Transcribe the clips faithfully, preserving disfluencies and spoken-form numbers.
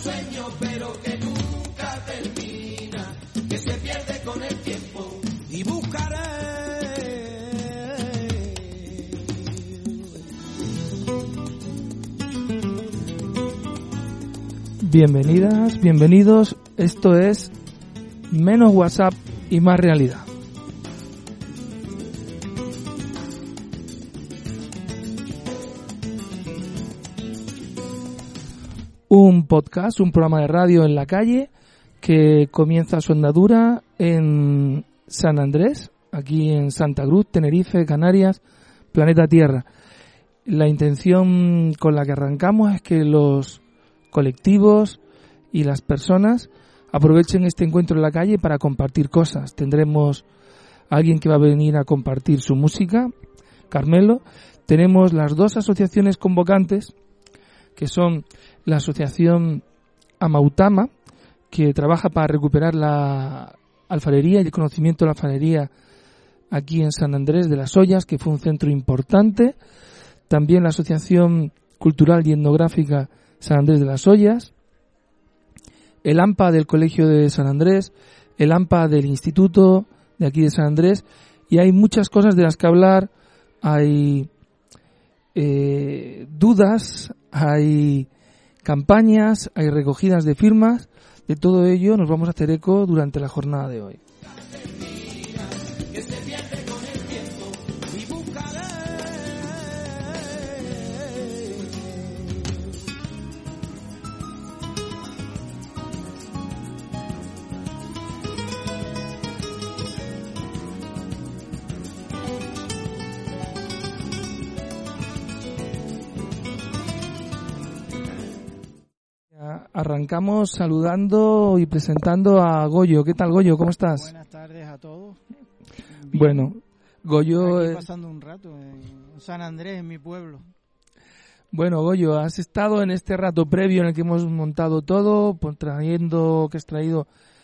sueño pero que nunca termina, que se pierde con el tiempo y buscaré. Bienvenidas, bienvenidos, esto es Menos WhatsApp y Más Realidad. Un podcast, un programa de radio en la calle que comienza su andadura en San Andrés, aquí en Santa Cruz, Tenerife, Canarias, planeta Tierra. La intención con la que arrancamos es que los colectivos y las personas aprovechen este encuentro en la calle para compartir cosas. Tendremos a alguien que va a venir a compartir su música, Carmelo. Tenemos las dos asociaciones convocantes, que son la asociación Amautama, que trabaja para recuperar la alfarería y el conocimiento de la alfarería aquí en San Andrés de las Ollas, que fue un centro importante. También la Asociación Cultural y Etnográfica San Andrés de las Ollas, el AMPA del Colegio de San Andrés, el AMPA del Instituto de aquí de San Andrés, y hay muchas cosas de las que hablar. Hay eh, dudas, hay campañas, hay recogidas de firmas. De todo ello nos vamos a hacer eco durante la jornada de hoy. Arrancamos saludando y presentando a Goyo. ¿Qué tal, Goyo? ¿Cómo estás? Buenas tardes a todos. Bien. Bueno, Goyo... Aquí pasando un rato en San Andrés, en mi pueblo. Bueno, Goyo, has estado en este rato previo en el que hemos montado todo, pues, trayendo, que has traído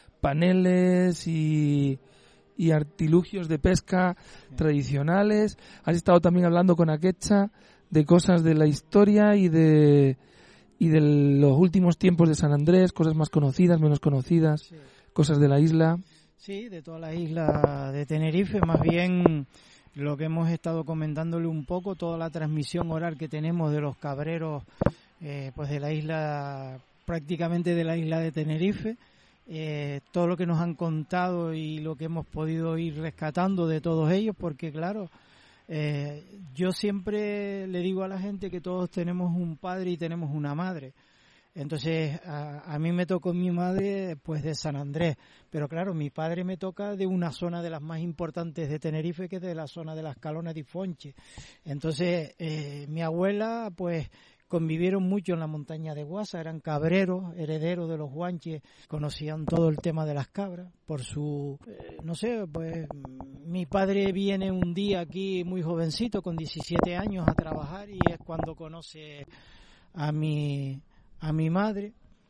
paneles y, y artilugios de pesca sí. tradicionales. Has estado también hablando con Akecha de cosas de la historia y de... y de los últimos tiempos de San Andrés, cosas más conocidas, menos conocidas, sí. cosas de la isla. Sí, de toda la isla de Tenerife, más bien lo que hemos estado comentándole un poco, toda la transmisión oral que tenemos de los cabreros, eh, pues de la isla, prácticamente de la isla de Tenerife, eh, todo lo que nos han contado y lo que hemos podido ir rescatando de todos ellos, porque claro, Eh, yo siempre le digo a la gente que todos tenemos un padre y tenemos una madre. Entonces a, a mí me tocó mi madre pues de San Andrés, pero claro, mi padre me toca de una zona de las más importantes de Tenerife, que es de la zona de las Calonas de Fonche. Entonces eh, mi abuela pues convivieron mucho en la montaña de Guasa, eran cabreros, herederos de los guanches, conocían todo el tema de las cabras, por su, eh, no sé, pues mi padre viene un día aquí muy jovencito, con diecisiete años, a trabajar, y es cuando conoce a mi, a mi madre,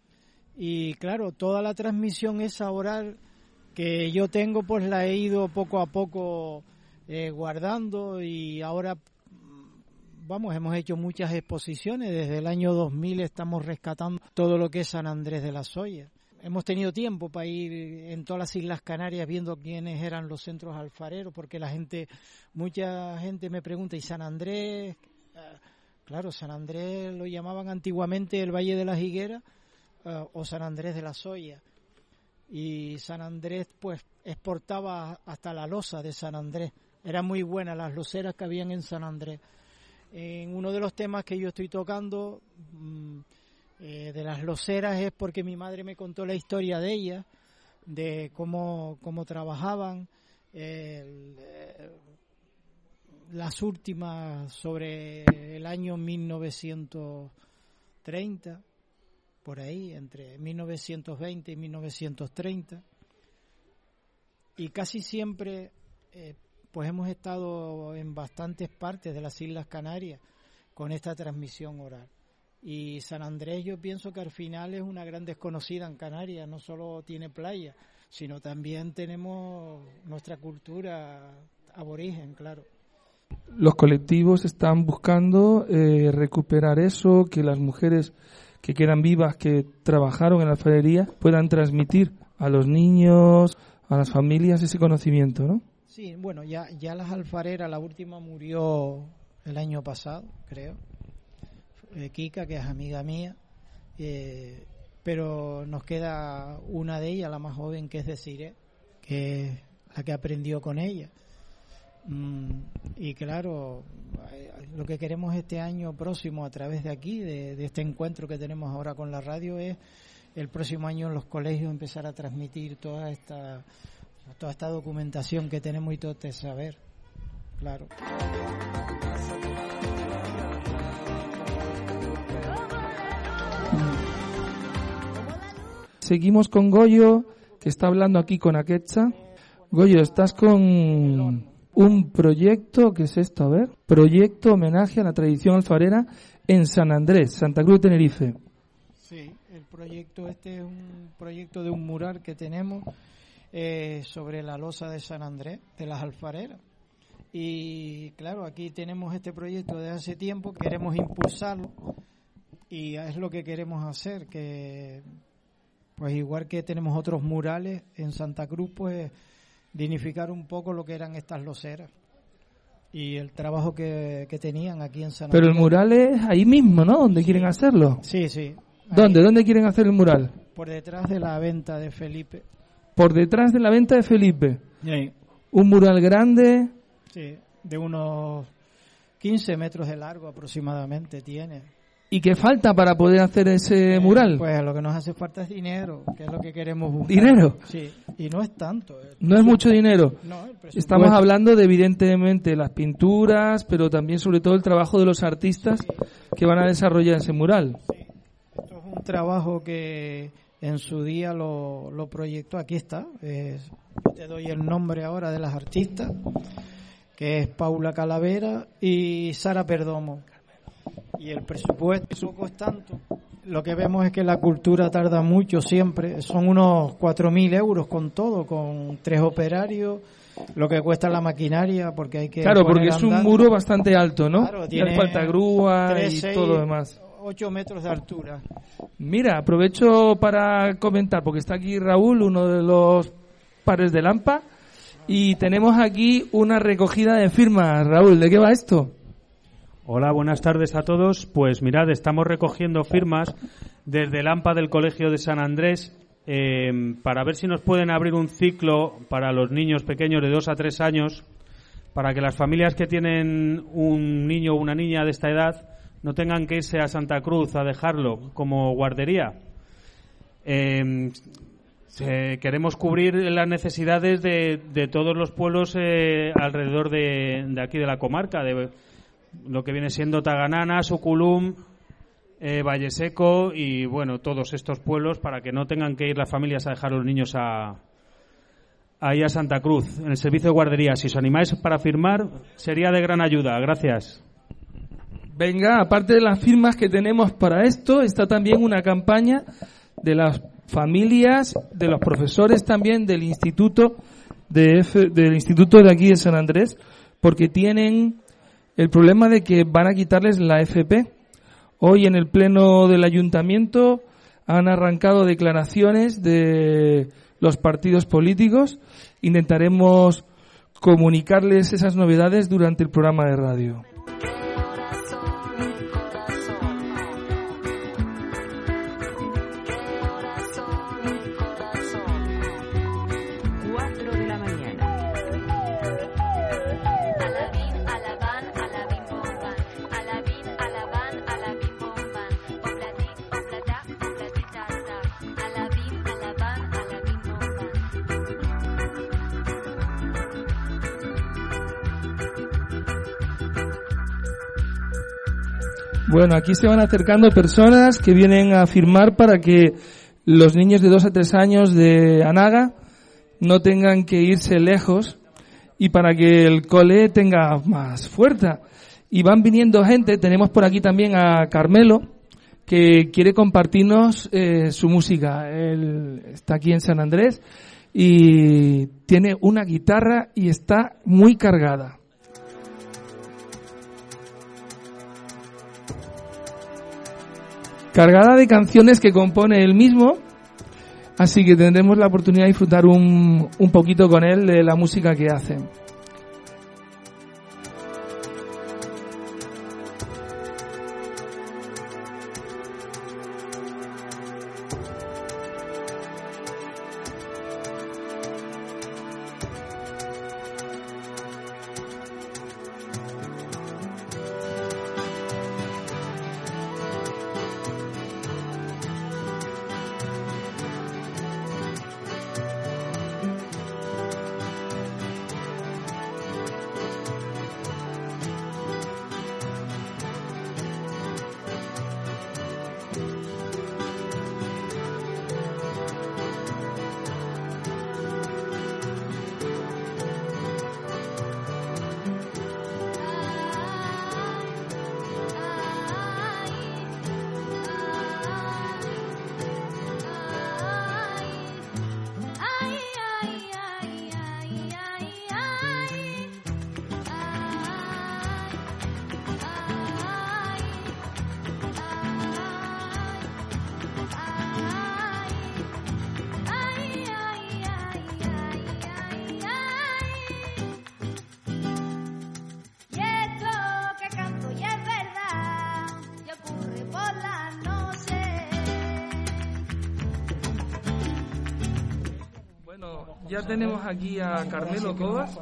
y claro, toda la transmisión esa oral que yo tengo, pues la he ido poco a poco eh, guardando, y ahora vamos, hemos hecho muchas exposiciones. Desde el año dos mil estamos rescatando todo lo que es San Andrés de las Ollas. Hemos tenido tiempo para ir en todas las Islas Canarias viendo quiénes eran los centros alfareros, porque la gente, mucha gente me pregunta, ¿y San Andrés? Claro, San Andrés lo llamaban antiguamente el Valle de las Higueras uh, o San Andrés de las Ollas. Y San Andrés pues exportaba hasta la loza de San Andrés. Eran muy buenas las loceras que habían en San Andrés. En uno de los temas que yo estoy tocando eh, de las loceras es porque mi madre me contó la historia de ellas, de cómo, cómo trabajaban, eh, las últimas sobre el año mil novecientos treinta, por ahí, entre mil novecientos veinte y mil novecientos treinta, y casi siempre eh, pues hemos estado en bastantes partes de las Islas Canarias con esta transmisión oral. Y San Andrés, yo pienso que al final es una gran desconocida en Canarias, no solo tiene playa, sino también tenemos nuestra cultura aborigen, claro. Los colectivos están buscando eh, recuperar eso, que las mujeres que quedan vivas, que trabajaron en la alfarería, puedan transmitir a los niños, a las familias ese conocimiento, ¿no? Sí, bueno, ya, ya las alfareras, la última murió el año pasado, creo, eh, Kika, que es amiga mía, eh, pero nos queda una de ellas, la más joven, que es Desiree, que es la que aprendió con ella. Mm, y claro, lo que queremos este año próximo a través de aquí, de, de este encuentro que tenemos ahora con la radio, es el próximo año en los colegios empezar a transmitir toda esta toda esta documentación que tenemos y todo este saber, claro. Seguimos con Goyo, que está hablando aquí con Aquetza. Goyo, estás con un proyecto, ¿qué es esto? A ver, proyecto homenaje a la tradición alfarera en San Andrés, Santa Cruz de Tenerife. Sí, el proyecto este es un proyecto de un mural que tenemos eh, sobre la losa de San Andrés, de las alfareras. Y claro, aquí tenemos este proyecto desde hace tiempo, queremos impulsarlo y es lo que queremos hacer, que pues igual que tenemos otros murales en Santa Cruz, pues dignificar un poco lo que eran estas loseras y el trabajo que, que tenían aquí en San Andrés. Pero el mural es ahí mismo, ¿no? ¿Dónde quieren hacerlo? Sí, sí. ¿Dónde? ¿Dónde quieren hacer el mural? Por detrás de la venta de Felipe. Por detrás de la venta de Felipe. Sí. Un mural grande. Sí, de unos quince metros de largo aproximadamente tiene. ¿Y qué falta para poder hacer ese Eh, mural? Pues lo que nos hace falta es dinero, que es lo que queremos buscar. ¿Dinero? Sí, y no es tanto. eh. No es mucho dinero. No, el presupuesto- Estamos hablando de, evidentemente, las pinturas, pero también, sobre todo, el trabajo de los artistas que van a desarrollar ese mural. Sí, esto es un trabajo que en su día lo, lo proyectó. Aquí está. eh, yo te doy el nombre ahora de las artistas, que es Paula Calavera y Sara Perdomo. Y el presupuesto tampoco es tanto. Lo que vemos es que la cultura tarda mucho siempre. Son unos cuatro mil euros con todo, con tres operarios, lo que cuesta la maquinaria, porque hay que... Claro, poner porque es un andando. muro bastante alto, ¿no? Claro, Y tiene hace falta grúa tres, y seis, todo lo demás. ocho metros de altura. Mira, aprovecho para comentar, porque está aquí Raúl, uno de los pares de Lampa, y tenemos aquí una recogida de firmas. Raúl, ¿de qué va esto? Hola, buenas tardes a todos. Pues mirad, estamos recogiendo firmas desde el AMPA del Colegio de San Andrés eh, para ver si nos pueden abrir un ciclo para los niños pequeños de dos a tres años, para que las familias que tienen un niño o una niña de esta edad no tengan que irse a Santa Cruz a dejarlo como guardería. Eh, eh, queremos cubrir las necesidades de, de todos los pueblos eh, alrededor de, de aquí de la comarca, de lo que viene siendo Taganana, Suculum, eh, Valle Seco y bueno, todos estos pueblos, para que no tengan que ir las familias a dejar a los niños a ahí a Santa Cruz, en el servicio de guardería. Si os animáis para firmar, sería de gran ayuda. Gracias. Venga, aparte de las firmas que tenemos para esto, está también una campaña de las familias, de los profesores también del instituto de F, del instituto de aquí de San Andrés, porque tienen el problema de que van a quitarles la F P. Hoy en el pleno del ayuntamiento han arrancado declaraciones de los partidos políticos. Intentaremos comunicarles esas novedades durante el programa de radio. Bueno, aquí se van acercando personas que vienen a firmar para que los niños de dos a tres años de Anaga no tengan que irse lejos y para que el cole tenga más fuerza. Y van viniendo gente. Tenemos por aquí también a Carmelo, que quiere compartirnos eh, su música. Él está aquí en San Andrés y tiene una guitarra y está muy cargada. cargada de canciones que compone él mismo, así que tendremos la oportunidad de disfrutar un, un poquito con él de la música que hace. Ya tenemos aquí a Carmelo Cobas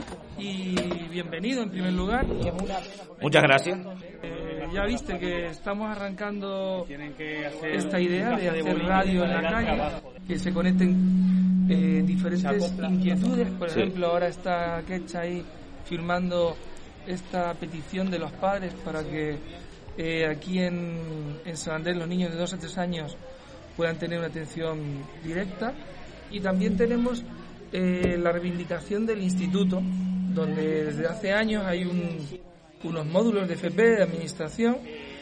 y bienvenido en primer lugar. Muchas gracias. Eh, ya viste que estamos arrancando esta idea de hacer radio en la calle, que se conecten eh, diferentes inquietudes. Por Sí. ejemplo, ahora está Quecha ahí firmando esta petición de los padres para que eh, aquí en, en San Andrés los niños de dos a tres años puedan tener una atención directa. Y también tenemos eh, la reivindicación del instituto, donde desde hace años hay un, unos módulos de F P, de administración,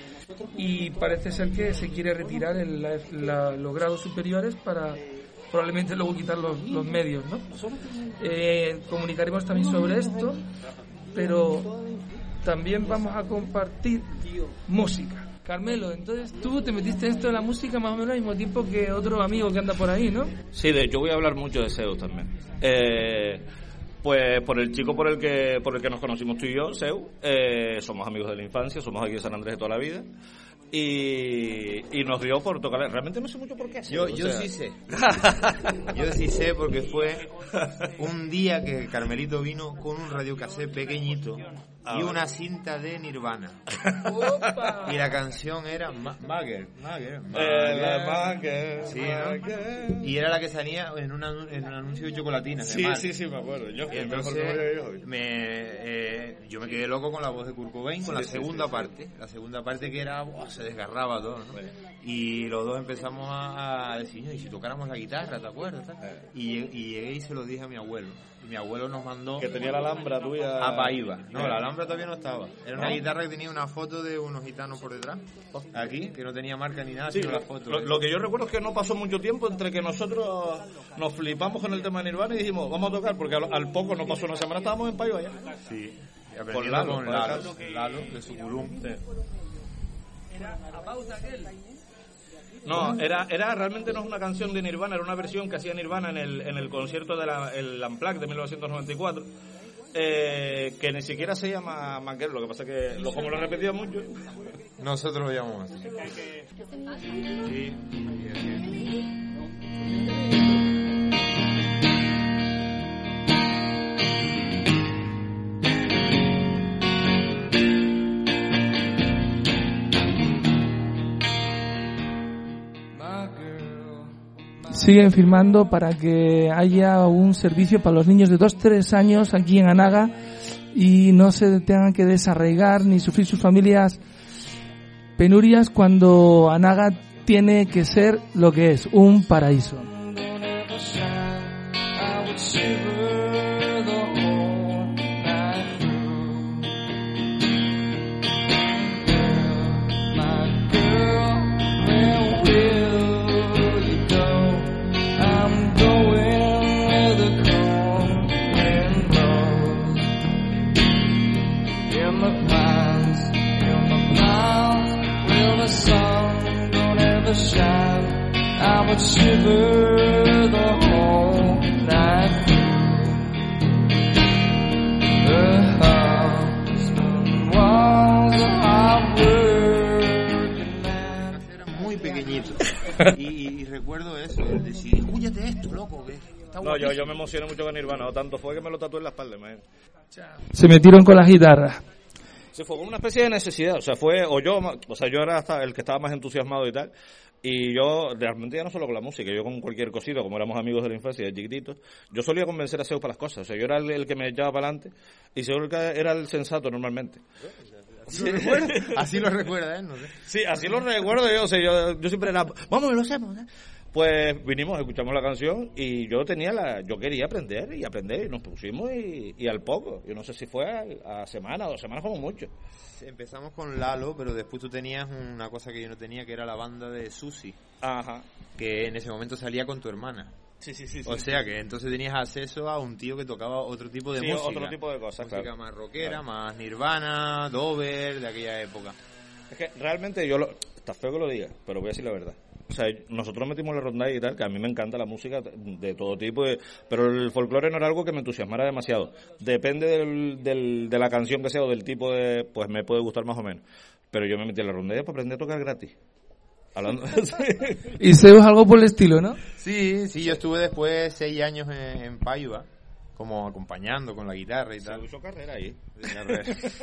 y parece ser que se quiere retirar el, la, la, los grados superiores para probablemente luego quitar los, los medios, ¿no? Eh, comunicaremos también sobre esto, pero también vamos a compartir música. Carmelo, entonces tú te metiste en esto de la música más o menos al mismo tiempo que otro amigo que anda por ahí, ¿no? Sí, de hecho voy a hablar mucho de Zeus también. Eh, pues por el chico por el que por el que nos conocimos tú y yo, Zeus, eh, somos amigos de la infancia, somos aquí de San Andrés de toda la vida. Y, y nos dio por tocar. Realmente no sé mucho por qué. Yo, o yo sea. sí sé. Yo sí sé porque fue un día que Carmelito vino con un radiocassette pequeñito y una cinta de Nirvana. ¡Opa! Y la canción era Ma- Mager, Mager, Eh, la Mager. Mager, Sí, ¿no? Mager. Y era la que salía en, una, en un anuncio de chocolatinas. de Sí, Mar. sí, sí, me acuerdo. Yo Y el mejor entonces memoria que yo hoy. me, eh, yo me quedé loco con la voz de Kurt Cobain, con Sí, la sí, segunda sí, sí. parte, la segunda parte que era, buah, se desgarraba todo, ¿no? Y los dos empezamos a, a decir, ¿y si tocáramos la guitarra, te acuerdas? tal? Y, y llegué y se lo dije a mi abuelo. Y mi abuelo nos mandó Que tenía la Alhambra tuya. a Paiva. No, la Alhambra todavía no estaba. Era una guitarra que tenía una foto de unos gitanos por detrás, aquí, que no tenía marca ni nada, Sí, sino lo, la foto. lo- lo que yo recuerdo es que no pasó mucho tiempo entre que nosotros nos flipamos con el tema de Nirvana y dijimos, vamos a tocar, porque al, al poco no pasó una semana, estábamos en Paiva ya. Sí. Y aprendiendo Con Lalo, con por el Lalo, caso. Lalo, de su culum. No, era, era realmente no es una canción de Nirvana, era una versión que hacía Nirvana en el, en el concierto del el Unplugged de mil novecientos noventa y cuatro, eh, que ni siquiera se llama Manger, lo que pasa que lo, como lo repetía mucho. Nosotros lo llamamos así. Sí. Siguen firmando para que haya un servicio para los niños de dos a tres años aquí en Anaga y no se tengan que desarraigar ni sufrir sus familias penurias cuando Anaga tiene que ser lo que es, un paraíso. In the pines, in the pines, where the sun goes would shiver the whole night through. The house and walls are working man. Era muy pequeñito. Y, y, y recuerdo eso, el decir, escúchate esto, loco, que está No, yo, guapísimo. yo me emocioné mucho con Nirvana, o tanto fue que me lo tatué en la espalda, man. Se metieron con las guitarras. Sí, fue como una especie de necesidad, o sea, fue, o yo, o sea, yo era hasta el que estaba más entusiasmado y tal, y yo, realmente ya no solo con la música, yo con cualquier cosita, como éramos amigos de la infancia, de chiquititos, yo solía convencer a Zeus para las cosas, o sea, yo era el, el que me echaba para adelante, y Zeus era el sensato normalmente. ¿Así lo recuerda? Así lo recuerda, ¿eh? No sé. Sí, así lo recuerdo yo, o sea, yo, yo siempre era, vamos, lo hacemos, ¿eh? Pues vinimos, escuchamos la canción y yo tenía la, yo quería aprender y aprender y nos pusimos y, y al poco, yo no sé si fue a, a semana o dos semanas como mucho. Empezamos con Lalo, pero después tú tenías una cosa que yo no tenía, que era la banda de Susi, Ajá. que en ese momento salía con tu hermana. Sí, sí, sí. O sí. sea que entonces tenías acceso a un tío que tocaba otro tipo de Sí, música. otro tipo de cosas, música claro. más rockera, Claro. más Nirvana, Dover, de aquella época. Es que realmente yo lo, está feo que lo diga, pero voy a decir la verdad. O sea, nosotros metimos la ronda y tal, que a mí me encanta la música de todo tipo, de, pero el folclore no era algo que me entusiasmara demasiado. Depende del, del, de la canción que sea o del tipo de, pues me puede gustar más o menos. Pero yo me metí en la ronda para aprender a tocar gratis. Hablando Y Zeus algo por el estilo, ¿no? Sí, sí, yo estuve después seis años en, en Paiva, como acompañando con la guitarra y tal. Se hizo carrera ahí. De carrera.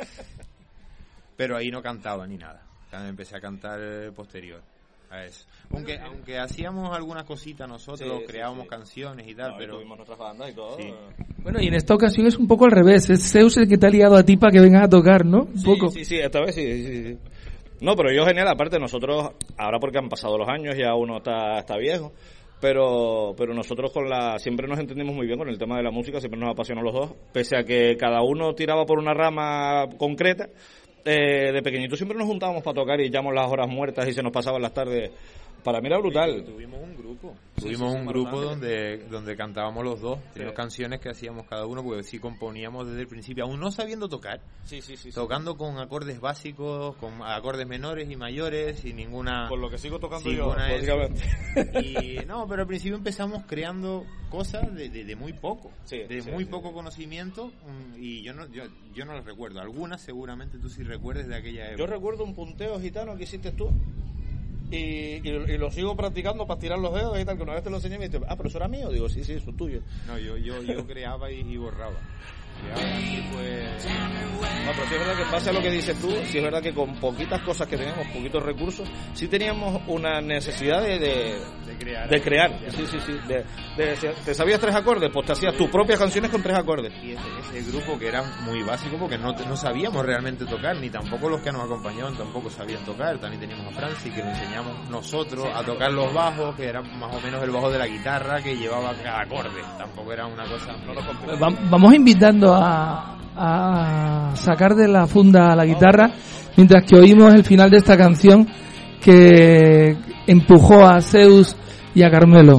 Pero ahí no cantaba ni nada. Empecé a cantar eh, posterior a eso. Aunque aunque hacíamos algunas cositas nosotros, Sí, sí, creábamos sí. canciones y tal, No, y pero tuvimos nuestras bandas y todo. Sí. Bueno, y en esta ocasión es un poco al revés. Es Zeus el que te ha liado a ti para que vengas a tocar, ¿no? Un Sí, poco. sí, sí, esta vez sí, sí, sí. No, pero yo genial, aparte nosotros, ahora porque han pasado los años, ya uno está, está viejo, pero pero nosotros con la siempre nos entendimos muy bien con el tema de la música, siempre nos apasionó los dos, pese a que cada uno tiraba por una rama concreta. Eh, de pequeñito siempre nos juntábamos para tocar y echamos las horas muertas y se nos pasaban las tardes. Para mí era brutal. tuvimos un grupo. Sí, Tuvimos sí, sí, un Maratón. grupo donde donde cantábamos los dos. Teníamos Sí. canciones que hacíamos cada uno, porque sí componíamos desde el principio, aún no sabiendo tocar, Sí, sí, sí. sí. tocando con acordes básicos, con acordes menores y mayores, sin ninguna... Por lo que sigo tocando Sí, yo, buena básicamente. Y no, pero al principio empezamos creando cosas de, de, de muy poco, Sí, de sí, muy sí. poco conocimiento, um, y yo no yo, yo no las recuerdo. Algunas seguramente tú sí recuerdes de aquella época. Yo recuerdo un punteo gitano que hiciste tú y, y, y lo sigo practicando para tirar los dedos y tal, que una vez te lo enseñé y me dijiste, ah, pero eso era mío. Digo, sí, sí, eso es tuyo. No, yo yo yo creaba y, y borraba. Creaba y pues No, pero sí es verdad que en base a lo que dices tú, sí es verdad que con poquitas cosas que teníamos, poquitos recursos, sí teníamos una necesidad de, de, de crear. de crear. Sí, sí, sí. De, de- ¿Te sabías tres acordes? Pues te hacías tus propias canciones con tres acordes. Y ese, ese grupo que era muy básico porque no, no sabíamos realmente tocar, ni tampoco los que nos acompañaban tampoco sabían tocar. También teníamos a Francis, que lo enseñamos nosotros a tocar los bajos, que era más o menos el bajo de la guitarra que llevaba cada acorde. Tampoco era una cosa... Va- Vamos invitando a, a sacar de la funda la guitarra mientras que oímos el final de esta canción que empujó a Zeus y a Carmelo.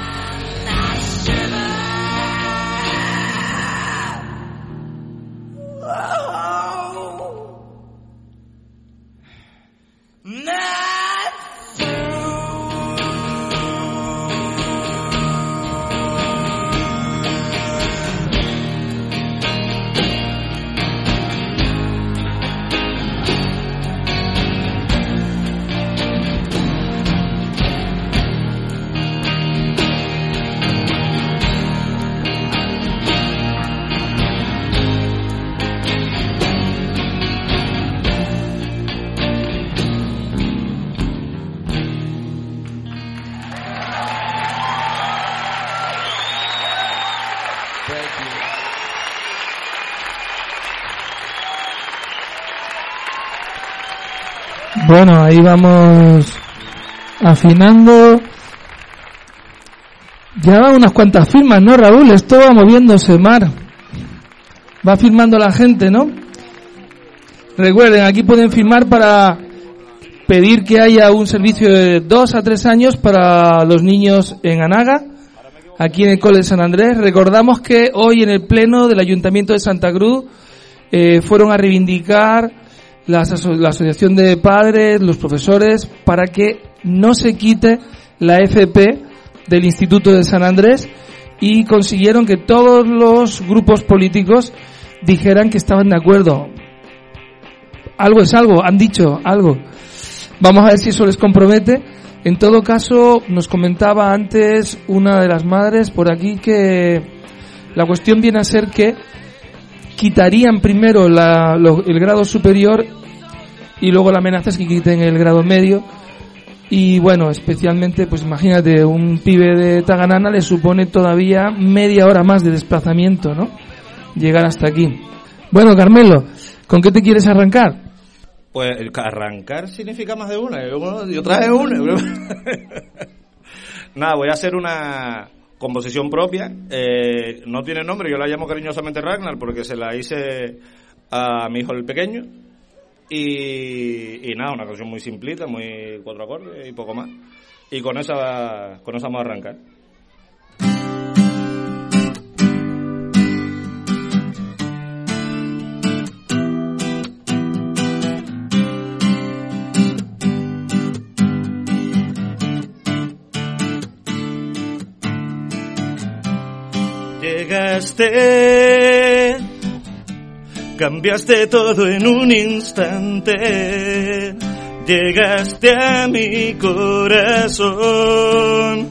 Bueno, ahí vamos afinando. Ya van unas cuantas firmas, ¿no, Raúl? Esto va moviéndose, Mar. Va firmando la gente, ¿no? Recuerden, aquí pueden firmar para pedir que haya un servicio de dos a tres años para los niños en Anaga, aquí en el Cole de San Andrés. Recordamos que hoy en el Pleno del Ayuntamiento de Santa Cruz eh, fueron a reivindicar la, aso- la Asociación de Padres, los profesores, para que no se quite la F P del Instituto de San Andrés y consiguieron que todos los grupos políticos dijeran que estaban de acuerdo. Algo es algo, han dicho algo. Vamos a ver si eso les compromete. En todo caso, nos comentaba antes una de las madres por aquí que la cuestión viene a ser que quitarían primero la, lo, el grado superior y luego la amenaza es que quiten el grado medio. Y bueno, especialmente, pues imagínate, un pibe de Taganana le supone todavía media hora más de desplazamiento, ¿no? Llegar hasta aquí. Bueno, Carmelo, ¿con qué te quieres arrancar? Pues el arrancar significa más de una, yo traje una. Nada, voy a hacer una composición propia, eh, no tiene nombre, yo la llamo cariñosamente Ragnar porque se la hice a mi hijo el pequeño. Y, y nada, una canción muy simplita, muy cuatro acordes y poco más. Y con esa, con esa vamos a arrancar. Llegaste, cambiaste todo en un instante, llegaste a mi corazón.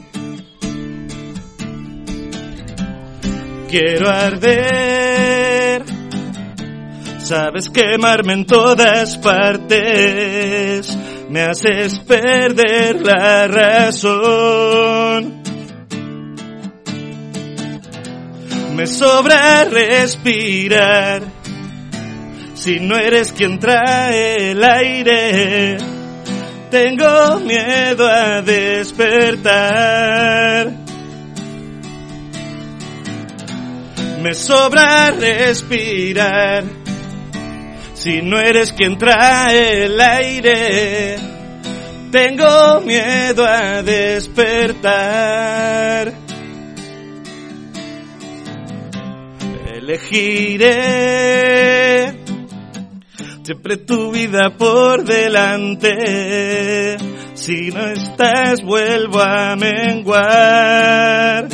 Quiero arder, sabes quemarme en todas partes, me haces perder la razón. Me sobra respirar, si no eres quien trae el aire, tengo miedo a despertar. Me sobra respirar, si no eres quien trae el aire, tengo miedo a despertar. Elegiré siempre tu vida por delante, si no estás vuelvo a menguar.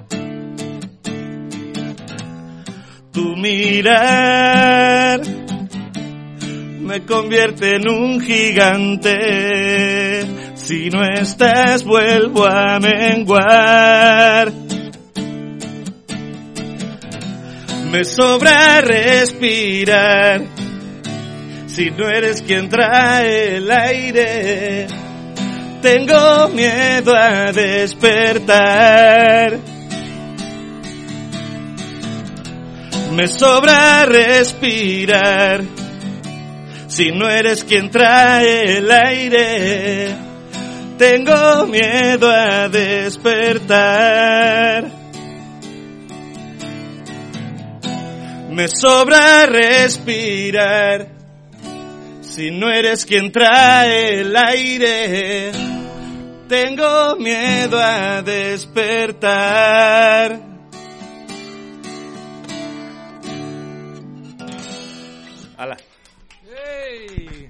Tu mirar me convierte en un gigante, si no estás vuelvo a menguar. Me sobra respirar, si no eres quien trae el aire, tengo miedo a despertar. Me sobra respirar, si no eres quien trae el aire, tengo miedo a despertar. Me sobra respirar, si no eres quien trae el aire, tengo miedo a despertar. ¡Hala! ¡Hey!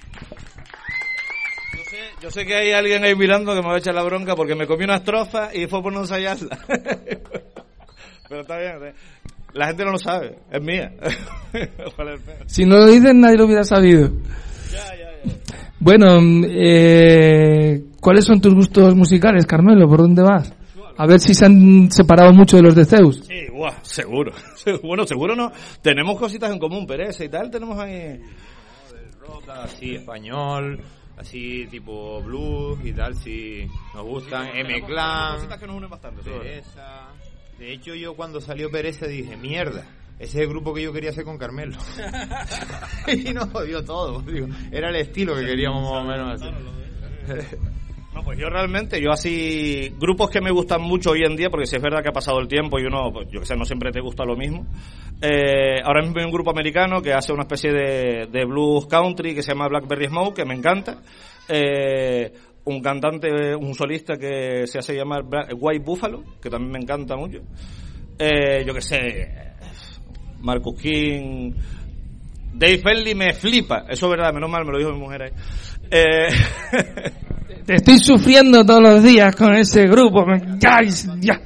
Yo sé, yo sé que hay alguien ahí mirando que me va a echar la bronca porque me comí una estrofa y fue por no ensayarla. Pero está bien, está bien. La gente no lo sabe, es mía. Si no lo dicen, nadie lo hubiera sabido. Ya, ya, ya. Bueno, eh, ¿cuáles son tus gustos musicales, Carmelo? ¿Por dónde vas? A ver si se han separado mucho de los de Zeus. Sí, guau, seguro. Bueno, seguro no. Tenemos cositas en común, Pereza y tal, tenemos ahí... Del rock así español, así tipo blues y tal, si nos gustan, M-Clan, cositas que nos unen bastante. Pereza. De hecho, yo cuando salió Pereza dije, mierda, ese es el grupo que yo quería hacer con Carmelo. Y nos jodió todo, digo. Era el estilo que queríamos más o menos hacer. No, pues yo realmente, yo así, grupos que me gustan mucho hoy en día, porque si es verdad que ha pasado el tiempo y uno, pues, yo que sé, no siempre te gusta lo mismo. Eh, ahora mismo hay un grupo americano que hace una especie de, de blues country que se llama Blackberry Smoke, que me encanta. Eh, un cantante, un solista que se hace llamar White Buffalo, que también me encanta mucho. Eh, yo que sé, Marcus King, Dave Bentley me flipa, eso es verdad, menos mal me lo dijo mi mujer ahí. Eh, Te estoy sufriendo todos los días con ese grupo. Ya, ya.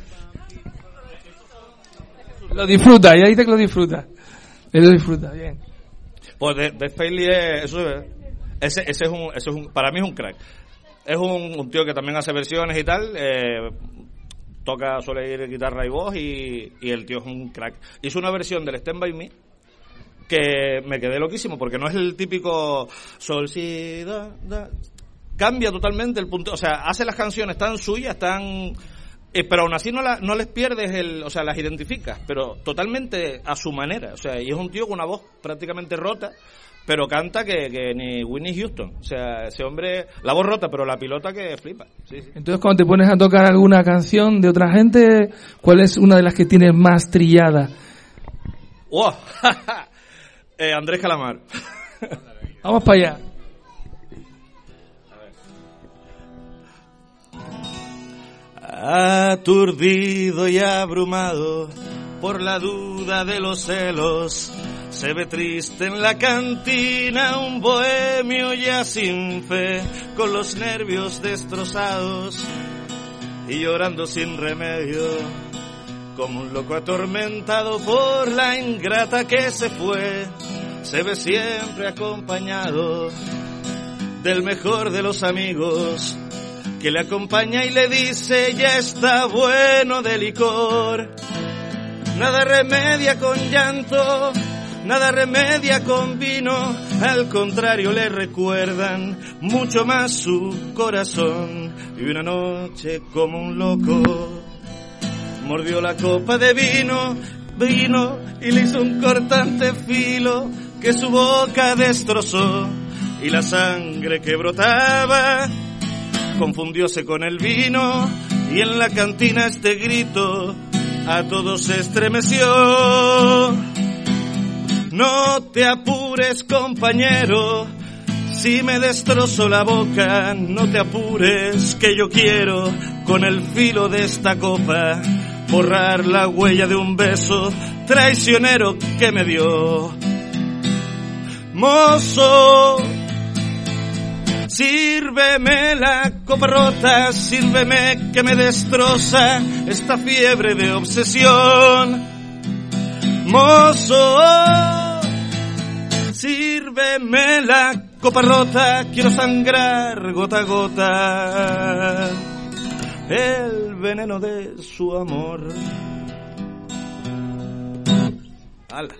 Lo disfruta, ya dice que lo disfruta. Él lo disfruta, bien. Pues de, de Fairley es, eso es, ese, ese es un, ese es un, para mí es un crack. Es un, un tío que también hace versiones y tal, eh, toca, suele ir guitarra y voz y, y el tío es un crack. Hizo una versión del Stand By Me que me quedé loquísimo porque no es el típico sol, si, da, da. Cambia totalmente el punto, o sea, hace las canciones tan suyas, tan... Eh, pero aún así no, la, no les pierdes, el, o sea, las identificas, pero totalmente a su manera. O sea, y es un tío con una voz prácticamente rota, pero canta que, que ni Whitney Houston. O sea, ese hombre, la voz rota, pero la pilota que flipa. Sí, sí. Entonces, cuando te pones a tocar alguna canción de otra gente, ¿cuál es una de las que tienes más trillada? ¡Wow! eh, Andrés Calamar. Vamos para allá. Aturdido y abrumado por la duda de los celos, se ve triste en la cantina un bohemio ya sin fe, con los nervios destrozados y llorando sin remedio, como un loco atormentado por la ingrata que se fue. Se ve siempre acompañado del mejor de los amigos, que le acompaña y le dice ya está bueno de licor. Nada remedia con llanto, nada remedia con vino, al contrario le recuerdan mucho más su corazón. Y una noche como un loco mordió la copa de vino, vino y le hizo un cortante filo que su boca destrozó, y la sangre que brotaba confundióse con el vino, y en la cantina este grito a todos se estremeció. No te apures, compañero, si me destrozo la boca, no te apures, que yo quiero con el filo de esta copa borrar la huella de un beso traicionero que me dio. Mozo, sírveme la copa rota, sírveme que me destroza esta fiebre de obsesión. Mozo, sírveme la copa rota, quiero sangrar gota a gota el veneno de su amor. ¡Hala!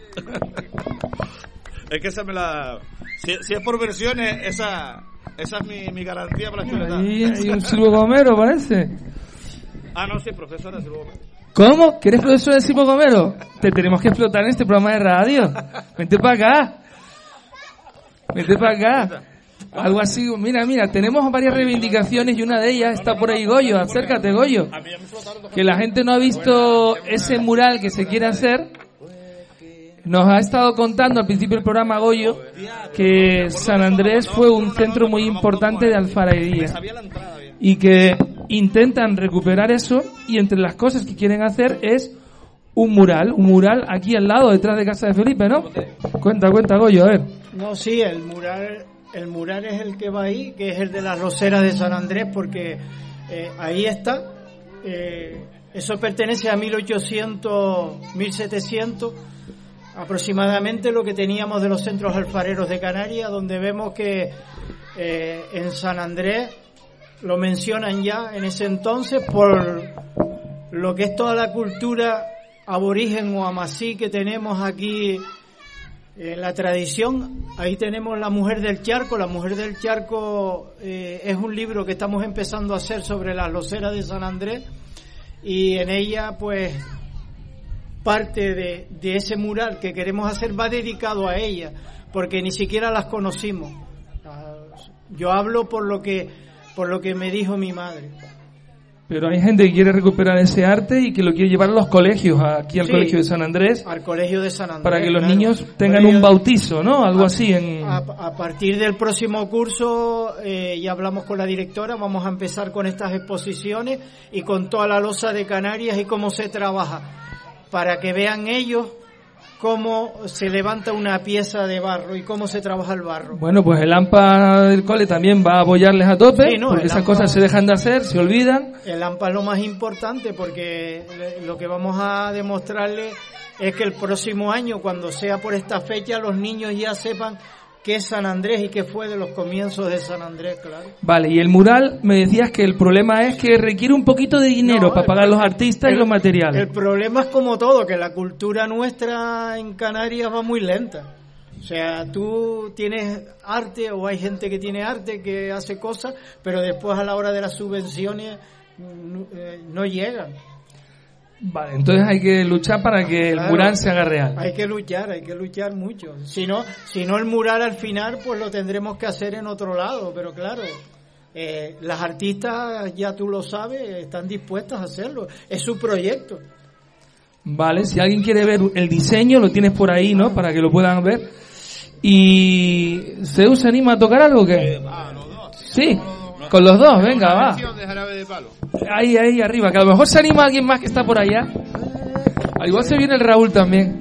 Es que esa me la... Si, si es por versiones, esa... Esa es mi, mi garantía para la chuleta. Ahí hay un Silvo Gomero, parece. Ah, no, sí, profesora Silvo Gomero. ¿Cómo? ¿Que eres profesor de Silvo Gomero? Te tenemos que explotar en este programa de radio. Vente para acá. Vente para acá. Algo así. Mira, mira, tenemos varias reivindicaciones y una de ellas está por ahí, Goyo. Acércate, Goyo. Que la gente no ha visto ese mural que se quiere hacer. Nos ha estado contando al principio del programa, Goyo, que San Andrés fue un centro muy importante de alfarería y que intentan recuperar eso, y entre las cosas que quieren hacer es un mural, un mural aquí al lado, detrás de casa de Felipe, ¿no? Cuenta, cuenta, Goyo, a ver. No, sí, el mural, el mural es el que va ahí, que es el de las roseras de San Andrés, porque eh, ahí está. Eh, eso pertenece a mil ochocientos, mil setecientos aproximadamente, lo que teníamos de los centros alfareros de Canarias, donde vemos que eh, en San Andrés lo mencionan ya en ese entonces por lo que es toda la cultura aborigen o amasí que tenemos aquí en la tradición. Ahí tenemos La Mujer del Charco. La Mujer del Charco eh, es un libro que estamos empezando a hacer sobre las loceras de San Andrés, y en ella pues parte de, de ese mural que queremos hacer va dedicado a ella, porque ni siquiera las conocimos. Yo hablo por lo que por lo que me dijo mi madre. Pero hay gente que quiere recuperar ese arte y que lo quiere llevar a los colegios, aquí al sí, colegio de San Andrés. Al colegio de San Andrés. Para que los claro. niños tengan colegio, un bautizo, ¿no? Algo a, así. En... A, a partir del próximo curso, eh, ya hablamos con la directora, vamos a empezar con estas exposiciones y con toda la loza de Canarias y cómo se trabaja, para que vean ellos cómo se levanta una pieza de barro y cómo se trabaja el barro. Bueno, pues el AMPA del cole también va a apoyarles a tope, Sí, no, porque el esas AMPA cosas se dejan de hacer, se olvidan. El AMPA es lo más importante porque lo que vamos a demostrarle es que el próximo año, cuando sea por esta fecha, los niños ya sepan qué es San Andrés y qué fue de los comienzos de San Andrés, claro. Vale, y el mural, me decías que el problema es que requiere un poquito de dinero No, para el- pagar los artistas el- y los materiales. El problema es como todo, que la cultura nuestra en Canarias va muy lenta. O sea, tú tienes arte o hay gente que tiene arte, que hace cosas, pero después a la hora de las subvenciones no, eh, no llegan. Vale, entonces hay que luchar para que el Claro. mural se haga real. Hay que luchar, hay que luchar mucho. Si no, si no el mural al final, pues lo tendremos que hacer en otro lado. Pero claro, eh, las artistas, ya tú lo sabes, están dispuestas a hacerlo. Es su proyecto. Vale, si alguien quiere ver el diseño, lo tienes por ahí, ¿no? Para que lo puedan ver. ¿Y Zeus se anima a tocar algo o qué? Ah, los dos. Sí, con los dos, venga, Una va. versión de Jarabe de Palo. Ahí, ahí arriba, que a lo mejor se anima alguien más que está por allá. Al igual se viene el Raúl también.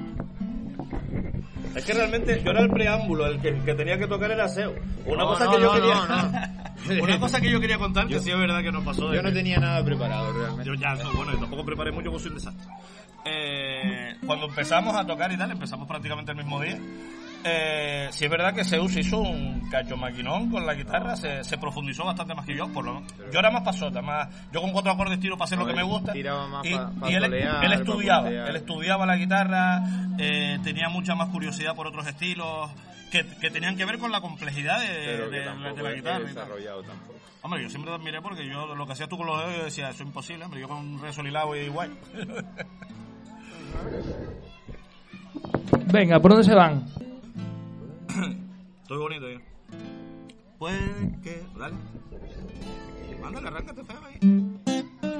Es que realmente yo era el preámbulo, el que, el que tenía que tocar era Seu. Una No, cosa no, que yo no, quería no, una cosa que yo quería contar, que Yo- sí es verdad que nos pasó. de Yo no que- tenía nada preparado realmente. Yo ya, no, bueno, yo tampoco preparé mucho, pues soy un desastre. Eh, cuando empezamos a tocar y tal, empezamos prácticamente el mismo día. Eh, sí es verdad que Zeus hizo un cacho maquinón con la guitarra, se, se profundizó bastante más que yo, por lo menos. Yo era más pasota, más, yo con cuatro acordes tiro para hacer A lo que ver, me gusta. tiraba más y pa- pa y él, solear, él pa estudiaba, puntear. él estudiaba la guitarra, eh, tenía mucha más curiosidad por otros estilos que, que tenían que ver con la complejidad de, Pero que de- tampoco de la he guitarra. y tal. desarrollado tampoco. Hombre, yo siempre te admiré porque yo lo que hacías tú con los dedos yo decía, eso es imposible, hombre, yo con un re solilado y guay. Venga, ¿por dónde se van? Estoy bonito yo. Puede que... Dale. Mándale, arráncate feo ahí.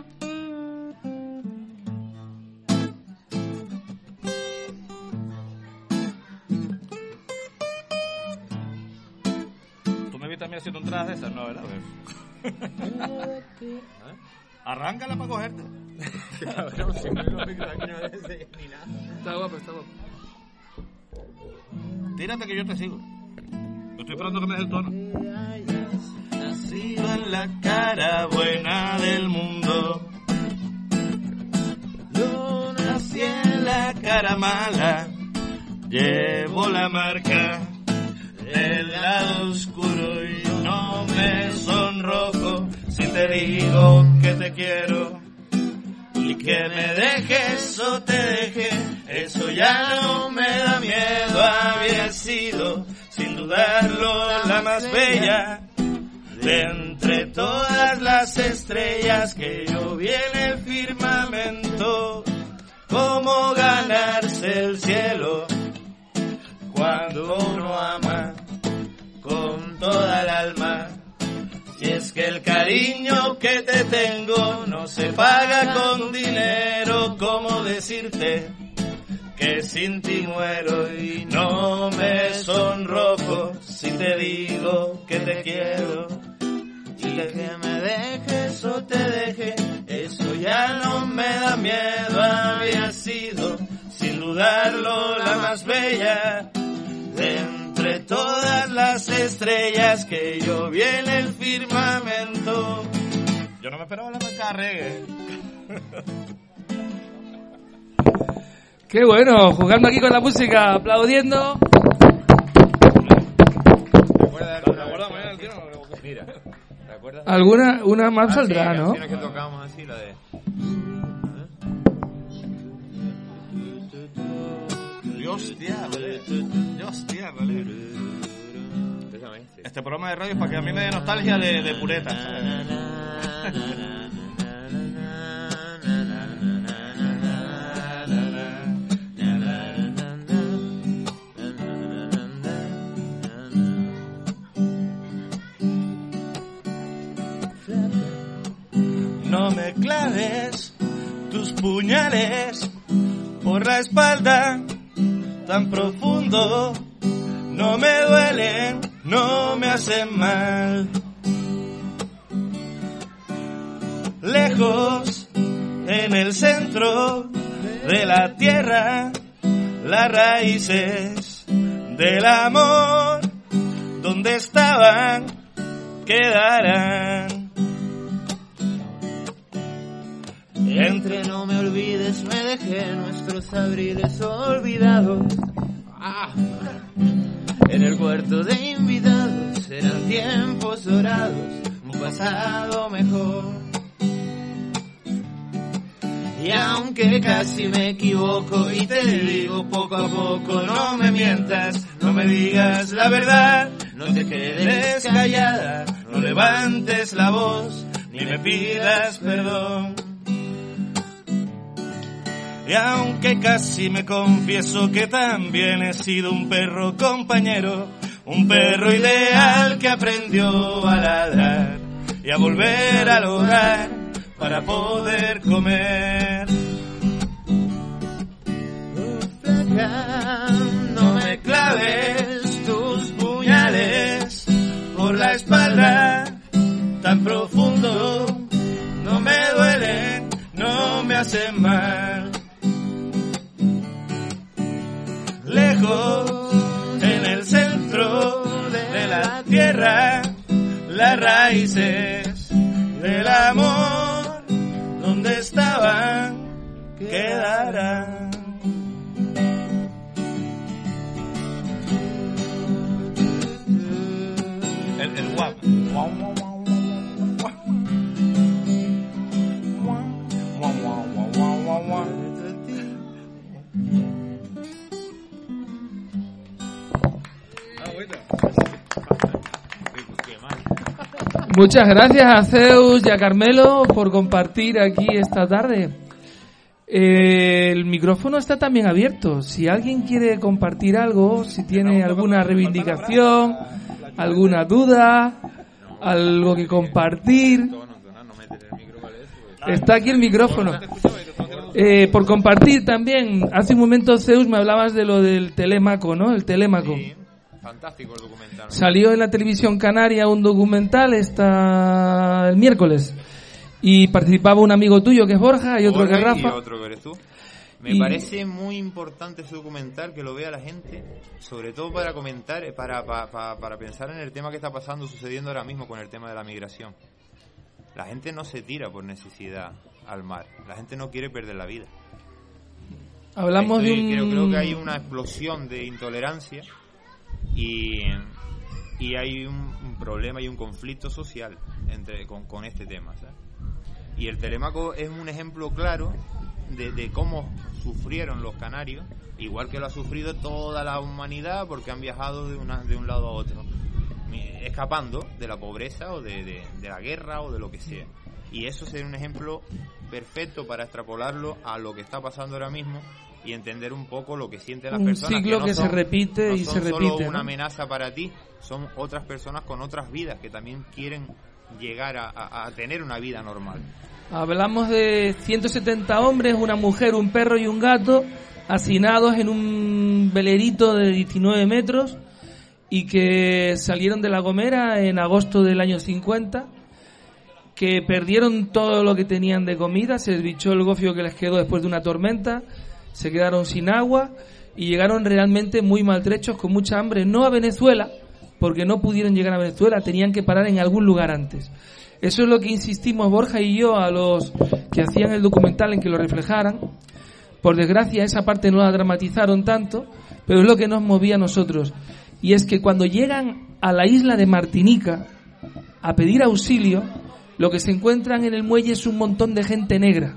¿Tú me viste a mí haciendo entradas de esas? No, ¿verdad? Arráncala para cogerte. Cabrón, si no lo extraño de ese ni nada. Está guapo, está guapo. Tírate que yo te sigo. Yo estoy esperando que me des el tono. Nacido en la cara buena del mundo. Yo nací en la cara mala. Llevo la marca del lado oscuro y no me sonrojo si te digo que te quiero. Y que me dejes o te deje, eso ya no me da miedo. Había sido, sin dudarlo, la más bella de entre todas las estrellas que yo vi en el firmamento. Cómo ganarse el cielo cuando uno ama con toda el alma. Si es que el cariño que te tengo no se paga con dinero, ¿cómo decirte que sin ti muero? Y no me sonrojo si te digo que te quiero. Y que me dejes o te deje, eso ya no me da miedo. Había sido, sin dudarlo, la más bella de entre todas las estrellas que yo vi en el firmamento. Yo no me esperaba la marca reggae. Qué bueno, jugando aquí con la música, aplaudiendo. ¿Recuerdas ¿Te acuerdas mañana el tío? Mira, ¿te acuerdas? Alguna, una más Ah, sí, saldrá, ¿no? canciones que tocábamos así, la de... Hostia, vale. Hostia, vale. Déjame, sí. Este programa de radio es para que a mí me dé nostalgia de, de pureta. ¿sabes? No me claves tus puñales por la espalda tan profundo. No me duelen, no me hacen mal. Lejos, en el centro de la tierra, las raíces del amor, donde estaban, quedarán. Entre no me olvides, me dejé nuestros abriles olvidados. Ah. En el cuarto de invitados eran tiempos dorados, un pasado mejor. Y aunque casi me equivoco y te digo poco a poco, no me mientas, no me digas la verdad, no te quedes callada, no levantes la voz, ni me pidas perdón. Y aunque casi me confieso que también he sido un perro compañero, un perro ideal que aprendió a ladrar y a volver al hogar para poder comer. No me claves tus puñales por la espalda tan profundo, no me duelen, no me hacen mal. Lejos, en el centro de la tierra, las raíces del amor, donde estaban, quedarán. El, el guap. Muchas gracias a Zeus y a Carmelo por compartir aquí esta tarde. Eh, el micrófono está también abierto. Si alguien quiere compartir algo, si tiene alguna reivindicación, alguna duda, algo que compartir, está aquí el micrófono. Eh, por compartir también, hace un momento Zeus me hablabas de lo del Telémaco, ¿no? El Telémaco. Sí, fantástico el documental. Salió en la televisión canaria un documental esta el miércoles y participaba un amigo tuyo que es Borja y otro Borja que es Rafa. Y otro que eres tú. Me y... parece muy importante ese documental, que lo vea la gente, sobre todo para comentar, para, para, para, para pensar en el tema que está pasando, sucediendo ahora mismo con el tema de la migración. La gente no se tira por necesidad al mar, la gente no quiere perder la vida. Hablamos Estoy, de un... creo, creo que hay una explosión de intolerancia y, y hay un, un problema y un conflicto social entre con, con este tema, ¿sabes? Y el Telémaco es un ejemplo claro de, de cómo sufrieron los canarios, igual que lo ha sufrido toda la humanidad, porque han viajado de, una, de un lado a otro, escapando de la pobreza o de, de, de la guerra o de lo que sea. Y eso sería un ejemplo perfecto para extrapolarlo a lo que está pasando ahora mismo y entender un poco lo que sienten las un personas. Un ciclo que, no que son, se repite no y son se solo repite. una ¿no? amenaza para ti, son otras personas con otras vidas que también quieren llegar a, a, a tener una vida normal. Hablamos de ciento setenta hombres, una mujer, un perro y un gato hacinados en un velerito de diecinueve metros y que salieron de La Gomera en agosto del año cincuenta, que perdieron todo lo que tenían de comida, se desbichó el gofio que les quedó después de una tormenta, se quedaron sin agua y llegaron realmente muy maltrechos, con mucha hambre, no a Venezuela, porque no pudieron llegar a Venezuela, tenían que parar en algún lugar antes. Eso es lo que insistimos Borja y yo a los que hacían el documental en que lo reflejaran. Por desgracia esa parte no la dramatizaron tanto, pero es lo que nos movía a nosotros. Y es que cuando llegan a la isla de Martinica a pedir auxilio, lo que se encuentran en el muelle es un montón de gente negra.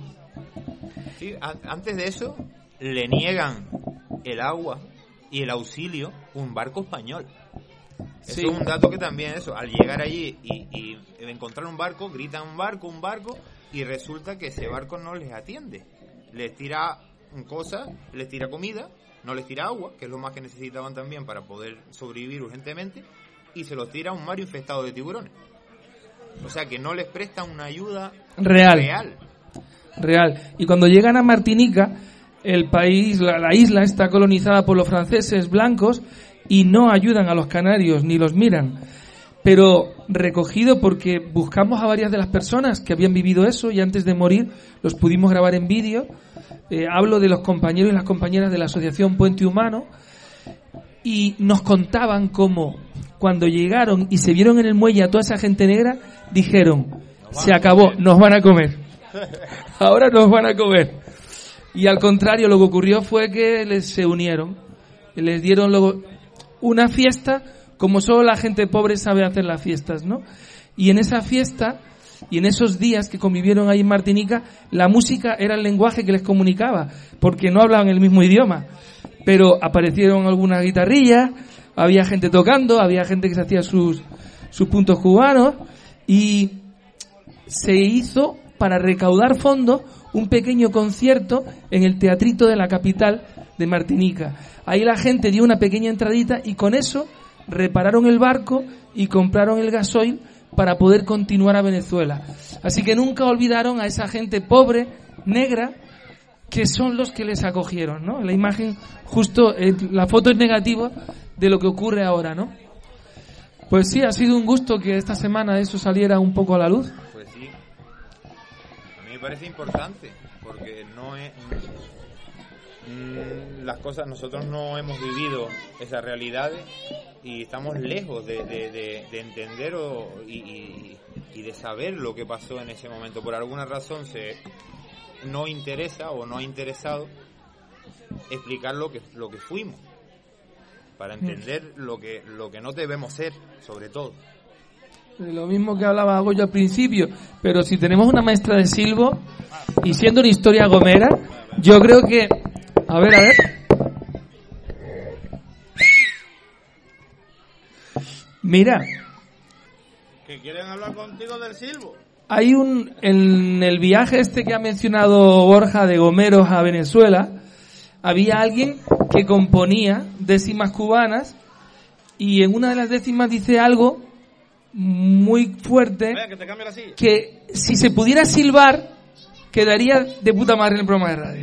Sí, a- antes de eso le niegan el agua y el auxilio un barco español. Eso Sí. es un dato que también eso, al llegar allí y, y encontrar un barco, gritan un barco, un barco, y resulta que ese barco no les atiende. Les tira cosas, les tira comida, no les tira agua, que es lo más que necesitaban también para poder sobrevivir urgentemente, y se los tira a un mar infestado de tiburones. O sea que no les prestan una ayuda Real. real. Real. Y cuando llegan a Martinica, el país, la, la isla está colonizada por los franceses blancos y no ayudan a los canarios ni los miran. pero recogido porque buscamos a varias de las personas que habían vivido eso y antes de morir los pudimos grabar en vídeo. Eh, hablo de los compañeros y las compañeras de la Asociación Puente Humano, y nos contaban cómo cuando llegaron y se vieron en el muelle a toda esa gente negra, dijeron, se acabó, nos van a comer. Ahora nos van a comer. Y al contrario, lo que ocurrió fue que les se unieron, les dieron luego una fiesta, como solo la gente pobre sabe hacer las fiestas, ¿no? Y en esa fiesta, y en esos días que convivieron ahí en Martinica, la música era el lenguaje que les comunicaba, porque no hablaban el mismo idioma. Pero aparecieron algunas guitarrillas, había gente tocando, había gente que se hacía sus, sus puntos cubanos, y se hizo, para recaudar fondos, un pequeño concierto en el teatrito de la capital de Martinica. Ahí la gente dio una pequeña entradita y con eso repararon el barco y compraron el gasoil para poder continuar a Venezuela. Así que nunca olvidaron a esa gente pobre, negra, que son los que les acogieron, ¿no? La imagen, justo, eh, la foto es negativa de lo que ocurre ahora, ¿no? Pues sí, ha sido un gusto que esta semana eso saliera un poco a la luz. Pues sí. A mí me parece importante, porque no es... Mmm, las cosas, nosotros no hemos vivido esas realidades y estamos lejos de, de, de, de entender o, y, y, y de saber lo que pasó en ese momento. Por alguna razón se... no interesa o no ha interesado explicar lo que lo que fuimos para entender lo que lo que no debemos ser, sobre todo. Lo mismo que hablaba Goyo al principio, pero si tenemos una maestra de silbo y siendo una historia gomera, yo creo que a ver, a ver. Mira, que quieren hablar contigo del silbo. Hay un, en el viaje este que ha mencionado Borja de gomeros a Venezuela, había alguien que componía décimas cubanas y en una de las décimas dice algo muy fuerte, Vaya, que te cambie la silla. que si se pudiera silbar quedaría de puta madre en el programa de radio.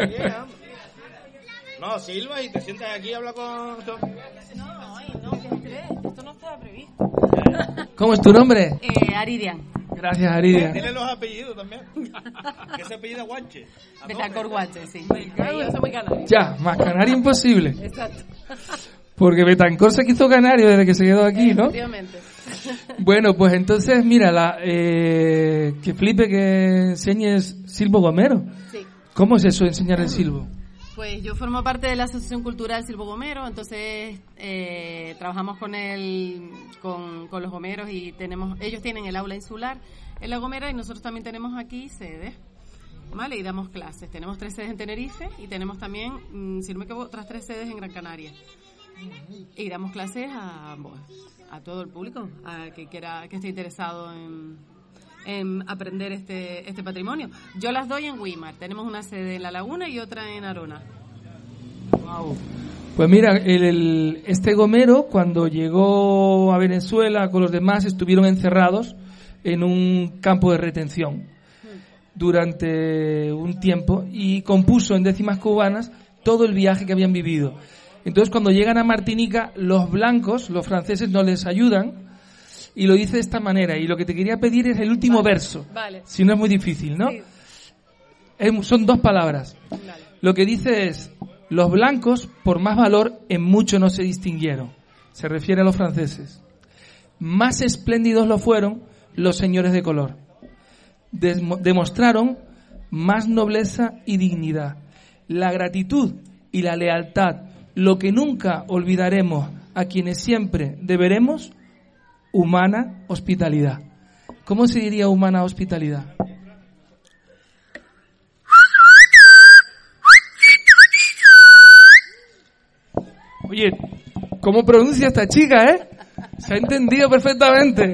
No, silba y te sientas aquí y habla con... No, ay, no, ¿qué crees? Esto no estaba previsto. ¿Cómo es tu nombre? Eh, Aridian. Gracias, Aridia. Dile los apellidos también. ¿Qué se apellida Guanche? Betacor Guache, sí. Yo soy muy canario. Ya, más canario imposible. Exacto. Porque Betancor se quiso canario desde que se quedó aquí, ¿no? Efectivamente. Bueno, pues entonces, mira, la, eh, que flipe que enseñes silbo gomero. Sí. ¿Cómo es eso, enseñar el silbo? Pues yo formo parte de la Asociación Cultural Silbo Gomero, entonces eh, trabajamos con el, con, con los gomeros y tenemos, ellos tienen el aula insular en La Gomera y nosotros también tenemos aquí sedes, ¿vale? Y damos clases. Tenemos tres sedes en Tenerife y tenemos también, mmm, si no me equivoco, otras tres sedes en Gran Canaria. Y damos clases a, bueno, a todo el público, a que quiera, que esté interesado en... en aprender este este patrimonio. Yo las doy en Weimar. Tenemos una sede en La Laguna y otra en Arona. Wow. Pues mira, el, el, este gomero cuando llegó a Venezuela con los demás estuvieron encerrados en un campo de retención durante un tiempo y compuso en décimas cubanas todo el viaje que habían vivido. Entonces cuando llegan a Martinica, los blancos, los franceses, no les ayudan. Y lo dice de esta manera. Y lo que te quería pedir es el último vale, verso. Vale. Si no es muy difícil, ¿no? Sí. Es, son dos palabras. Vale. Lo que dice es, los blancos, por más valor, en mucho no se distinguieron. Se refiere a los franceses. Más espléndidos lo fueron los señores de color. Desmo- demostraron más nobleza y dignidad. La gratitud y la lealtad, lo que nunca olvidaremos a quienes siempre deberemos, humana hospitalidad. ¿Cómo se diría humana hospitalidad? Oye, ¿cómo pronuncia esta chica, eh? Se ha entendido perfectamente.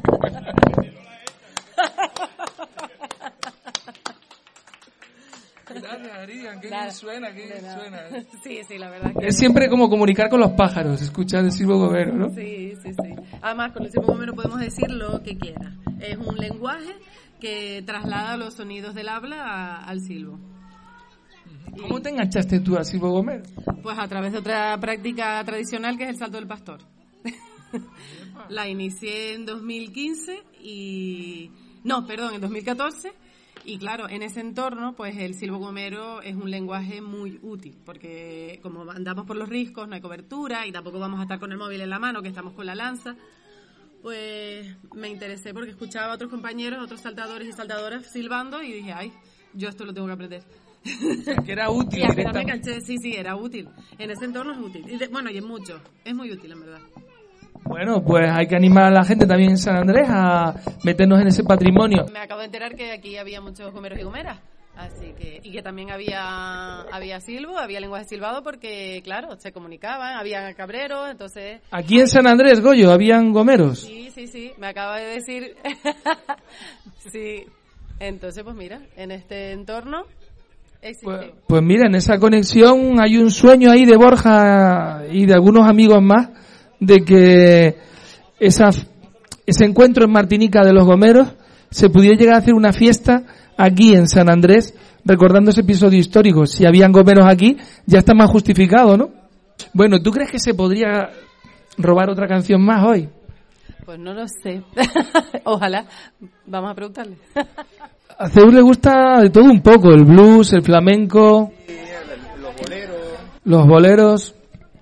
Gracias, Aridian, qué bien suena, qué bien suena. Sí, sí, la verdad que... Es siempre como comunicar con los pájaros, escuchar el silbo gomero, ¿no? Sí, sí, sí. Además, con el silbo gomero podemos decir lo que quiera. Es un lenguaje que traslada los sonidos del habla a, al silbo. ¿Cómo te enganchaste tú al silbo gomero? Pues a través de otra práctica tradicional que es el salto del pastor. La inicié en dos mil quince y... No, perdón, en dos mil catorce. Y claro, en ese entorno, pues el silbo gomero es un lenguaje muy útil, porque como andamos por los riscos, no hay cobertura y tampoco vamos a estar con el móvil en la mano, que estamos con la lanza, pues me interesé porque escuchaba a otros compañeros, otros saltadores y saltadoras silbando y dije, ay, yo esto lo tengo que aprender. O sea, que era útil. Y al final me enganché, sí, sí, era útil. En ese entorno es útil. Y de, bueno, y en muchos. Es muy útil, en verdad. Bueno, pues hay que animar a la gente también en San Andrés a meternos en ese patrimonio. Me acabo de enterar que aquí había muchos gomeros y gomeras. Así que, y que también había había silbo, había lenguaje silbado porque, claro, se comunicaban, había cabreros, entonces... Aquí en San Andrés, Goyo, ¿habían gomeros? Sí, sí, sí, me acaba de decir... Sí, entonces pues mira, en este entorno... Pues, pues mira, en esa conexión hay un sueño ahí de Borja y de algunos amigos más de que esa, ese encuentro en Martinica de los gomeros se pudiera llegar a hacer una fiesta aquí en San Andrés, recordando ese episodio histórico. Si habían gomeros aquí, ya está más justificado, ¿no? Bueno, ¿tú crees que se podría robar otra canción más hoy? Pues no lo sé. Ojalá. Vamos a preguntarle. A Zeus le gusta de todo un poco, el blues, el flamenco, los boleros. Los boleros.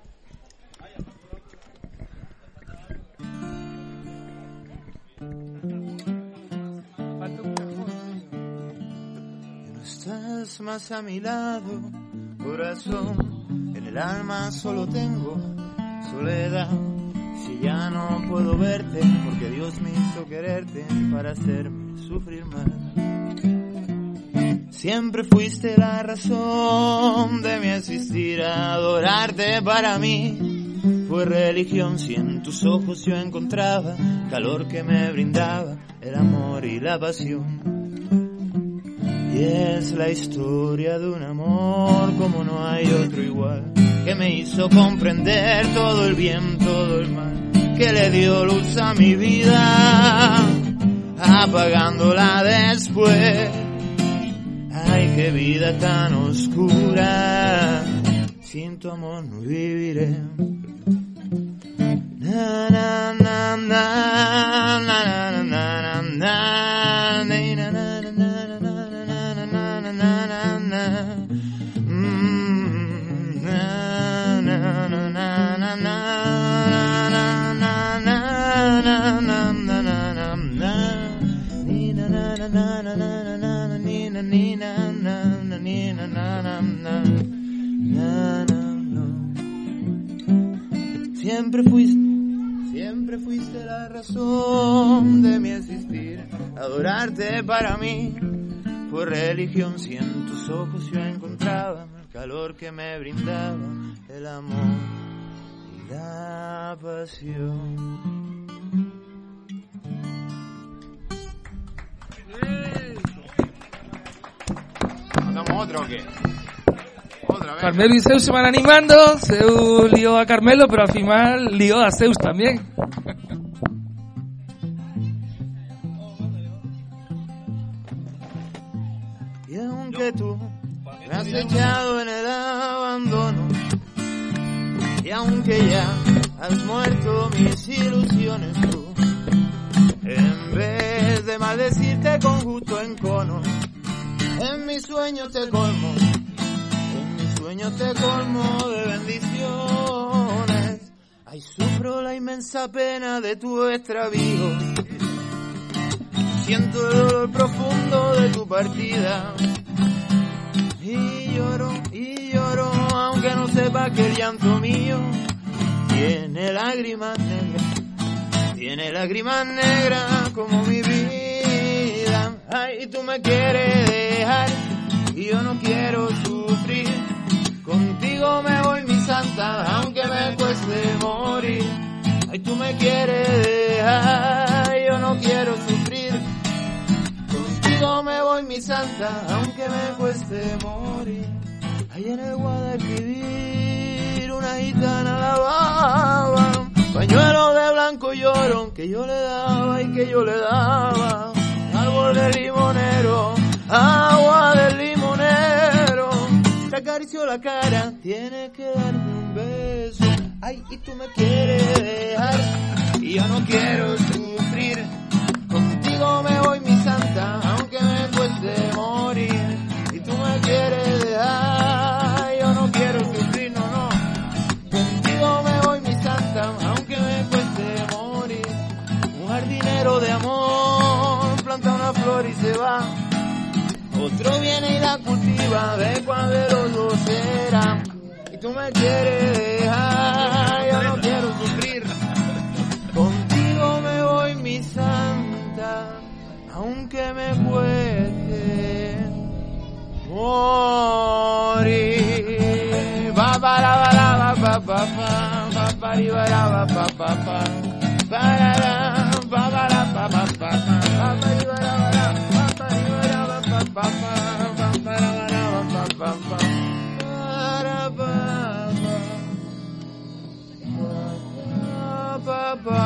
No estás más a mi lado, corazón, en el alma solo tengo soledad. Si ya no puedo verte, porque Dios me hizo quererte para hacerme sufrir más. Siempre fuiste la razón de mi existir, adorarte para mí fue religión. Si en tus ojos yo encontraba calor que me brindaba el amor y la pasión. Y es la historia de un amor como no hay otro igual, que me hizo comprender todo el bien, todo el mal, que le dio luz a mi vida, apagándola después. Ay, qué vida tan oscura, sin tu amor no viviré. Na na na na na na na na na na na Siempre fuiste, siempre fuiste la razón de mi existir. Adorarte para mí fue religión. Si en tus ojos yo encontraba el calor que me brindaba el amor y la pasión. ¿Mandamos otro o qué? Otra vez. Carmelo y Zeus se van animando. Zeus lió a Carmelo, pero al final lió a Zeus también. Y aunque tú me has echado en el abandono, y aunque ya has muerto mis ilusiones, tú, en vez de maldecirte con gusto encono, en mis sueños te colmo, en mis sueños te colmo de bendiciones. Ay, sufro la inmensa pena de tu extravío, siento el dolor profundo de tu partida, y lloro, y lloro, aunque no sepa que el llanto mío tiene lágrimas negras, tiene lágrimas negras como mi vida. Ay, tú me quieres dejar y yo no quiero sufrir. Contigo me voy, mi santa, aunque me cueste morir. Ay, tú me quieres dejar y yo no quiero sufrir. Contigo me voy, mi santa, aunque me cueste morir. Ay, en el Guadalquivir una gitana lavaba pañuelo de blanco llorón que yo le daba y que yo le daba. Árbol de limonero, agua del limonero, te acarició la cara, tienes que darme un beso. Ay, y tú me quieres dejar y yo no quiero sufrir. Contigo me voy, mi santa, aunque me cueste morir. Y tú me quieres dejar, yo no quiero sufrir, no, no. Contigo me voy, mi santa, aunque me cueste morir. Un jardinero de amor planta una flor y se va. Otro viene y la cultiva, ve cuál de los dos será. Y tú me quieres dejar, yo no quiero sufrir. Contigo me voy, mi santa, aunque me cueste morir. Ba ba la ba la ba ba ba ba ba ba ri ba la ba ba ba ba ba la la ba ba la ba ba ba ba ba ri ba la ba la ba ba ri ba la ba ba ba ba ba ba la ba la ba ba ba ba para ba ba ba ba.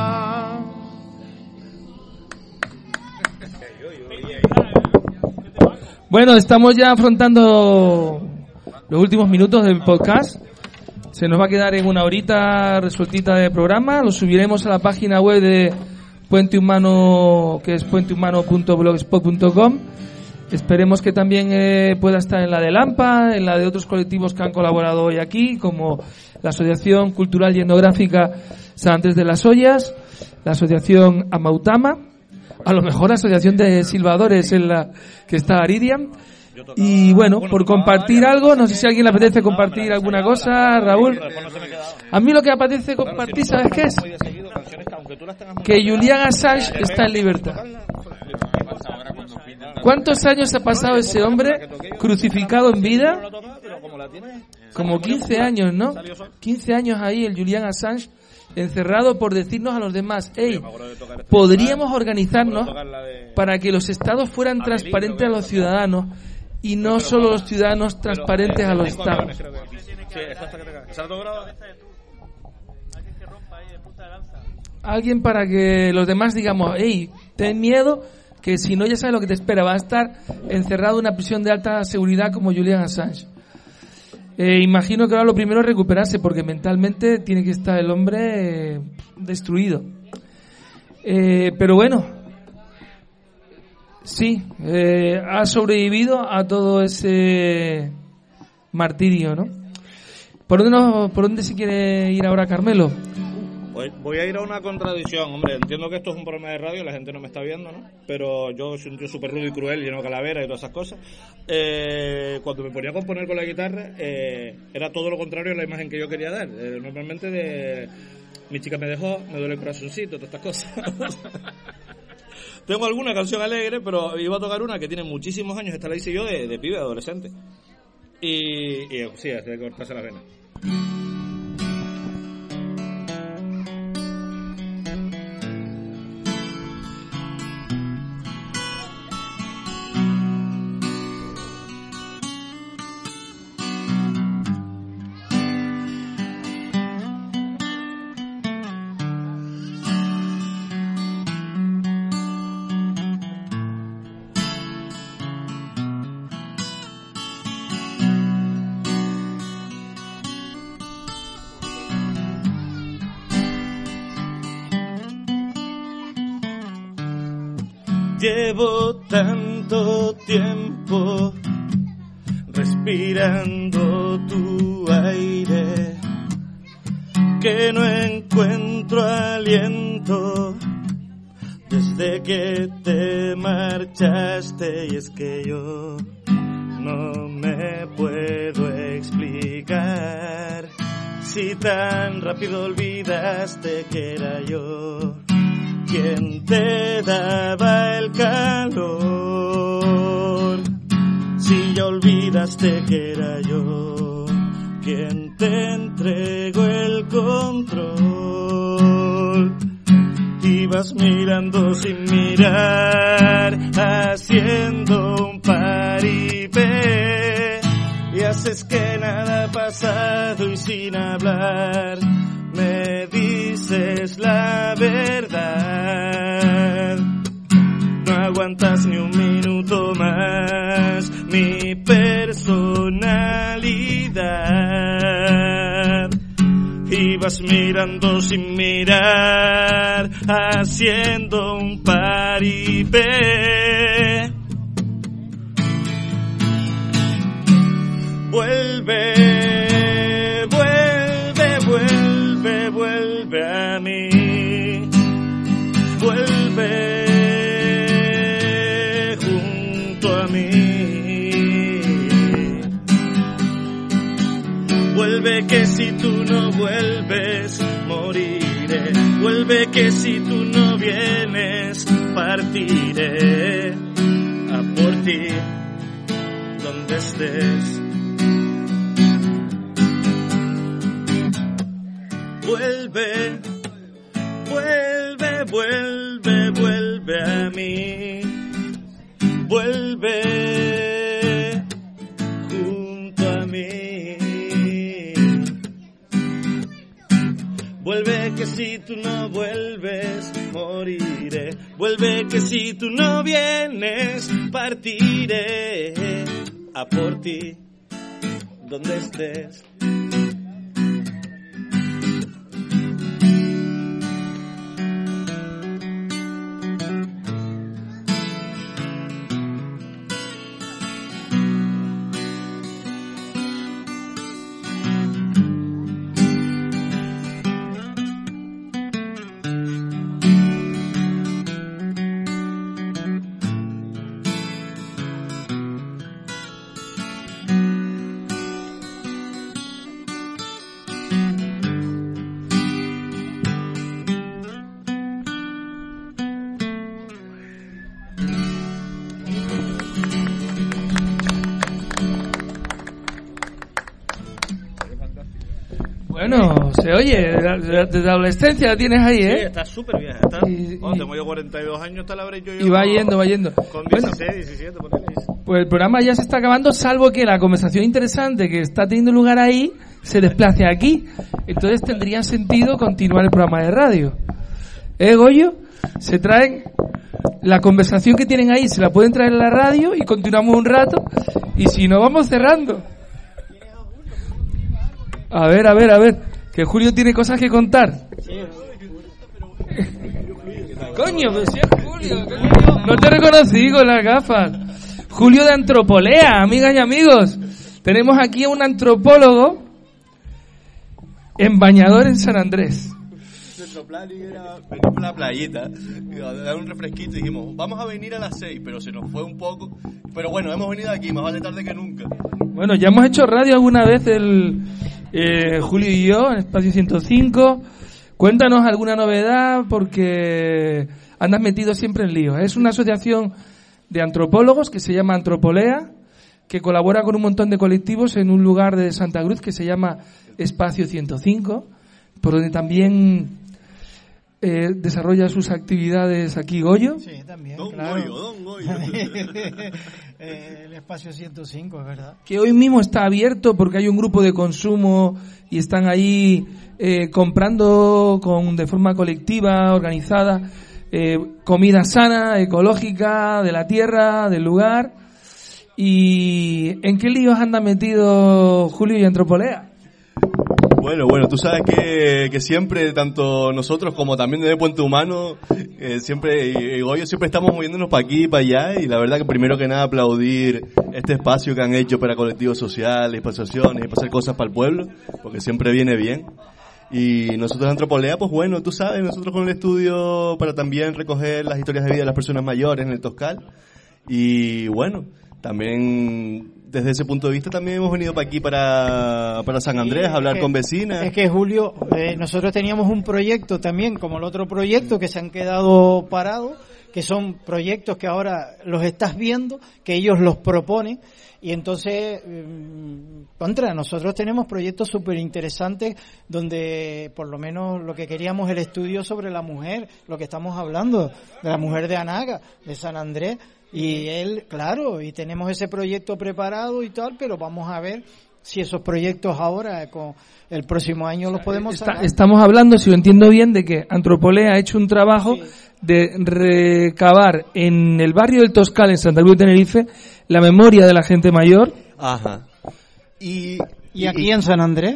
Bueno, estamos ya afrontando los últimos minutos del podcast. Se nos va a quedar en una horita resueltita de programa. Lo subiremos a la página web de Puente Humano, que es puente humano punto blogspot punto com. Esperemos que también eh, pueda estar en la de Lampa, en la de otros colectivos que han colaborado hoy aquí, como la Asociación Cultural y Etnográfica San Andrés de las Ollas, la Asociación Amautama, a lo mejor la Asociación de Silbadores en la que está Aridian. Y bueno, por compartir algo, no sé si a alguien le apetece compartir alguna cosa, Raúl. A mí lo que me apetece compartir, ¿sabes qué es? Que Julian Assange está en libertad. ¿Cuántos años ha pasado ese hombre crucificado en vida? Como quince años, ¿no? quince años ahí el Julian Assange encerrado por decirnos a los demás, hey, podríamos organizarnos para que los estados fueran transparentes a los ciudadanos y no solo los ciudadanos transparentes a los estados. Alguien para que los demás digamos, hey, ten miedo, que si no ya sabes lo que te espera, va a estar encerrado en una prisión de alta seguridad como Julian Assange. Eh, imagino que ahora lo primero es recuperarse, porque mentalmente tiene que estar el hombre eh, destruido. Eh, pero bueno, sí, eh, ha sobrevivido a todo ese martirio, ¿no? ¿Por dónde, no, ¿Por dónde se quiere ir ahora, Carmelo? Pues voy a ir a una contradicción, hombre, entiendo que esto es un programa de radio, la gente no me está viendo, ¿no? Pero yo soy un tío súper rudo y cruel, lleno de calaveras y todas esas cosas. Eh, cuando me ponía a componer con la guitarra, eh, era todo lo contrario a la imagen que yo quería dar. Eh, normalmente de mi chica me dejó, me duele el corazoncito, todas estas cosas. Tengo alguna canción alegre, pero iba a tocar una que tiene muchísimos años, esta la hice yo de, de pibe, de adolescente. Y, y sí, es de cortarse las venas. Llevo tanto tiempo respirando tu aire que no encuentro aliento desde que te marchaste, y es que yo no me puedo explicar si tan rápido olvidaste que era yo quien te daba el calor, si ya olvidaste que era yo quien te entregó el control. Ibas mirando sin mirar, haciendo un paripé, y haces que nada ha pasado y sin hablar me dices la verdad. No aguantas ni un minuto más mi personalidad y ibas mirando sin mirar, haciendo un paripé. Vuelve, vuelve, vuelve, vuelve a mí. Vuelve junto a mí. Vuelve que si tú no vuelves, moriré. Vuelve que si tú no vienes, partiré a por ti, donde estés. Vuelve, vuelve, vuelve, vuelve a mí. Vuelve junto a mí. Vuelve que si tú no vuelves, moriré. Vuelve que si tú no vienes, partiré a por ti, donde estés. Bueno, se oye, desde la adolescencia la tienes ahí, ¿eh? Sí, está súper bien. Está, y, oh, y, tengo yo cuarenta y dos años, tal la habré yo. Y va yendo, va yendo. Con dieciséis, diecisiete, por ahí. Pues el programa ya se está acabando, salvo que la conversación interesante que está teniendo lugar ahí se desplace aquí. Entonces tendría sentido continuar el programa de radio. ¿Eh, Goyo? Se traen la conversación que tienen ahí, se la pueden traer a la radio y continuamos un rato. Y si no, vamos cerrando. A ver, a ver, a ver, que Julio tiene cosas que contar. Coño, pero si es Julio, coño. No te reconocí con las gafas. Julio de Antropolea, amigas y amigos. Tenemos aquí a un antropólogo en Bañador en San Andrés. Nuestro plan era venir por la playita, dar un refresquito y dijimos, vamos a venir a las seis, pero se nos fue un poco. Pero bueno, hemos venido aquí, más vale tarde que nunca. Bueno, ya hemos hecho radio alguna vez, el eh, Julio y yo, en Espacio ciento cinco. Cuéntanos alguna novedad, porque andas metido siempre en líos. Es una asociación de antropólogos que se llama Antropolea, que colabora con un montón de colectivos en un lugar de Santa Cruz que se llama Espacio ciento cinco, por donde también eh, desarrolla sus actividades aquí Goyo. Sí, también, Don claro. Goyo, Don Goyo. eh, el Espacio ciento cinco, es verdad. Que hoy mismo está abierto porque hay un grupo de consumo y están ahí eh, comprando con de forma colectiva, organizada, eh, comida sana, ecológica, de la tierra, del lugar. ¿Y en qué líos anda metido Julio y Antropolea? Bueno, bueno, tú sabes que, que siempre, tanto nosotros como también desde Puente Humano, eh, siempre, y, y Goyo, siempre estamos moviéndonos para aquí y para allá, y la verdad que primero que nada aplaudir este espacio que han hecho para colectivos sociales, para asociaciones, y para hacer cosas para el pueblo, porque siempre viene bien. Y nosotros en Antropolea, pues bueno, tú sabes, nosotros con el estudio para también recoger las historias de vida de las personas mayores en el Toscal, y bueno, también desde ese punto de vista también hemos venido para aquí, para, para San Andrés, a hablar que, con vecinas. Es que Julio, eh, nosotros teníamos un proyecto también, como el otro proyecto, que se han quedado parados, que son proyectos que ahora los estás viendo, que ellos los proponen, y entonces, contra, nosotros tenemos proyectos súper interesantes donde por lo menos lo que queríamos el estudio sobre la mujer, lo que estamos hablando, de la mujer de Anaga, de San Andrés, y él, claro, y tenemos ese proyecto preparado y tal, pero vamos a ver si esos proyectos ahora, con el próximo año, los podemos Está, sacar. Estamos hablando, si lo entiendo bien, de que Antropolea ha hecho un trabajo sí. de recabar en el barrio del Toscal, en Santa Cruz de Tenerife, la memoria de la gente mayor. Ajá. Y, ¿Y aquí y, en San Andrés?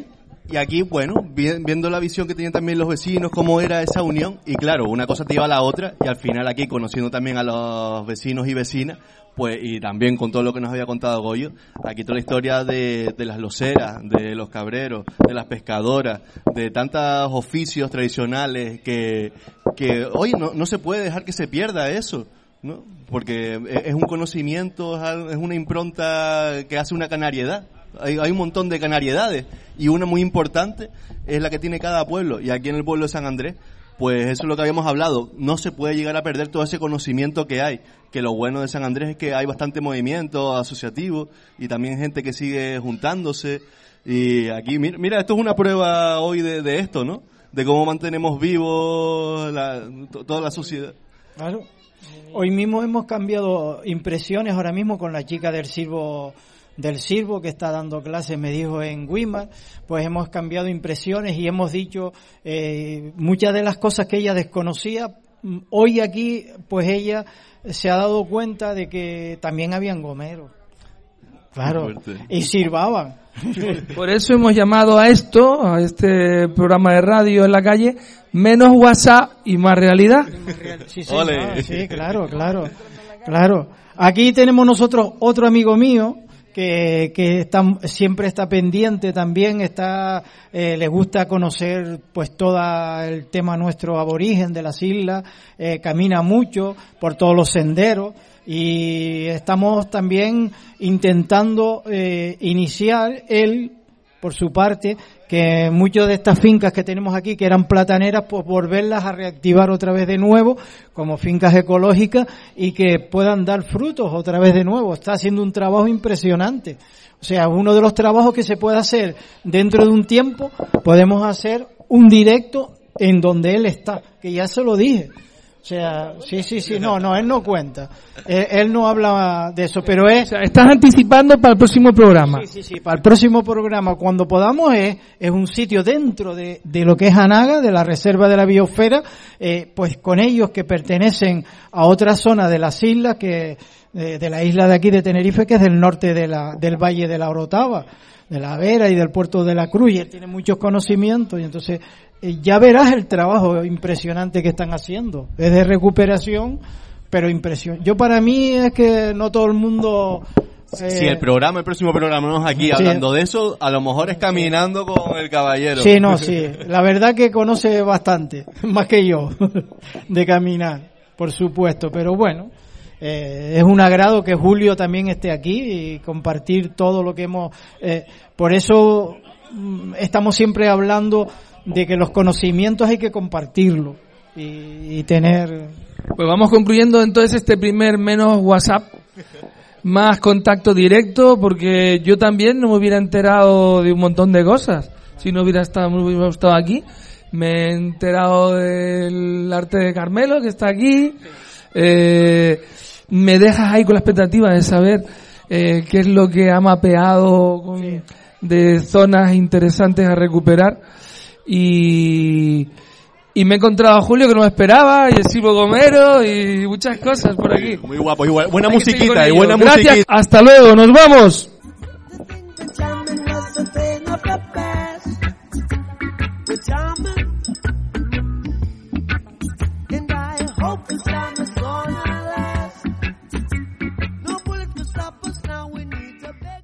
Y aquí, bueno, vi- viendo la visión que tenían también los vecinos, cómo era esa unión, y claro, una cosa te lleva a la otra, y al final aquí, conociendo también a los vecinos y vecinas, pues, y también con todo lo que nos había contado Goyo, aquí toda la historia de, de las loceras, de los cabreros, de las pescadoras, de tantos oficios tradicionales que, que oye, no, no se puede dejar que se pierda eso, ¿no? Porque es un conocimiento, es al- es una impronta que hace una canariedad. Hay, hay un montón de canariedades y una muy importante es la que tiene cada pueblo, y aquí en el pueblo de San Andrés pues eso es lo que habíamos hablado, no se puede llegar a perder todo ese conocimiento que hay, que lo bueno de San Andrés es que hay bastante movimiento asociativo y también gente que sigue juntándose, y aquí mira, mira esto es una prueba hoy de, de esto, ¿no? De cómo mantenemos vivo la, to- toda la sociedad. Claro. Hoy mismo hemos cambiado impresiones, ahora mismo con la chica del Silvo, del Silvo que está dando clases, me dijo en Guimar, pues hemos cambiado impresiones y hemos dicho eh, muchas de las cosas que ella desconocía. Hoy aquí, pues ella se ha dado cuenta de que también habían gomeros. Claro, y silbaban. Por eso hemos llamado a esto, a este programa de radio en la calle, menos WhatsApp y más realidad. Sí, sí, no, sí, claro, claro, claro. Aquí tenemos nosotros otro amigo mío que, que está, siempre está pendiente también, está, eh, le gusta conocer pues todo el tema nuestro aborigen de las islas, eh, camina mucho por todos los senderos. Y estamos también intentando eh, iniciar él, por su parte, que muchas de estas fincas que tenemos aquí, que eran plataneras, pues volverlas a reactivar otra vez de nuevo, como fincas ecológicas, y que puedan dar frutos otra vez de nuevo. Está haciendo un trabajo impresionante. O sea, uno de los trabajos que se puede hacer dentro de un tiempo, podemos hacer un directo en donde él está, que ya se lo dije. O sea, sí, sí, sí, no, no, él no cuenta. Él, él no habla de eso, pero es... O sea, estás anticipando para el próximo programa. Sí, sí, sí, para el próximo programa, cuando podamos, es, es un sitio dentro de, de lo que es Anaga, de la Reserva de la Biosfera, eh, pues con ellos que pertenecen a otra zona de las islas, que de, de la isla de aquí de Tenerife, que es del norte de la, del Valle de la Orotava, de la Vera y del puerto de la Cruz, y él tiene muchos conocimientos, y entonces eh, ya verás el trabajo impresionante que están haciendo. Es de recuperación, pero impresión. Yo para mí es que no todo el mundo... Eh, si el programa, el próximo programa no es aquí sí, hablando de eso, a lo mejor es caminando con el caballero. Sí, no, sí. La verdad que conoce bastante, más que yo, de caminar, por supuesto. Pero bueno, eh, es un agrado que Julio también esté aquí y compartir todo lo que hemos... Eh, por eso mm, estamos siempre hablando de que los conocimientos hay que compartirlos y, y tener... Pues vamos concluyendo entonces este primer menos WhatsApp, más contacto directo, porque yo también no me hubiera enterado de un montón de cosas si no hubiera estado, no hubiera estado aquí. Me he enterado del arte de Carmelo, que está aquí. Eh, me dejas ahí con la expectativa de saber eh, qué es lo que ha mapeado con, de zonas interesantes a recuperar. Y... Y me he encontrado a Julio que no me esperaba, y el Silvo Gomero, y muchas cosas por aquí. Muy guapo, igual. Buena Hay que seguir musiquita, con y ello. buena Gracias, musiquita. hasta luego, nos vamos. The charming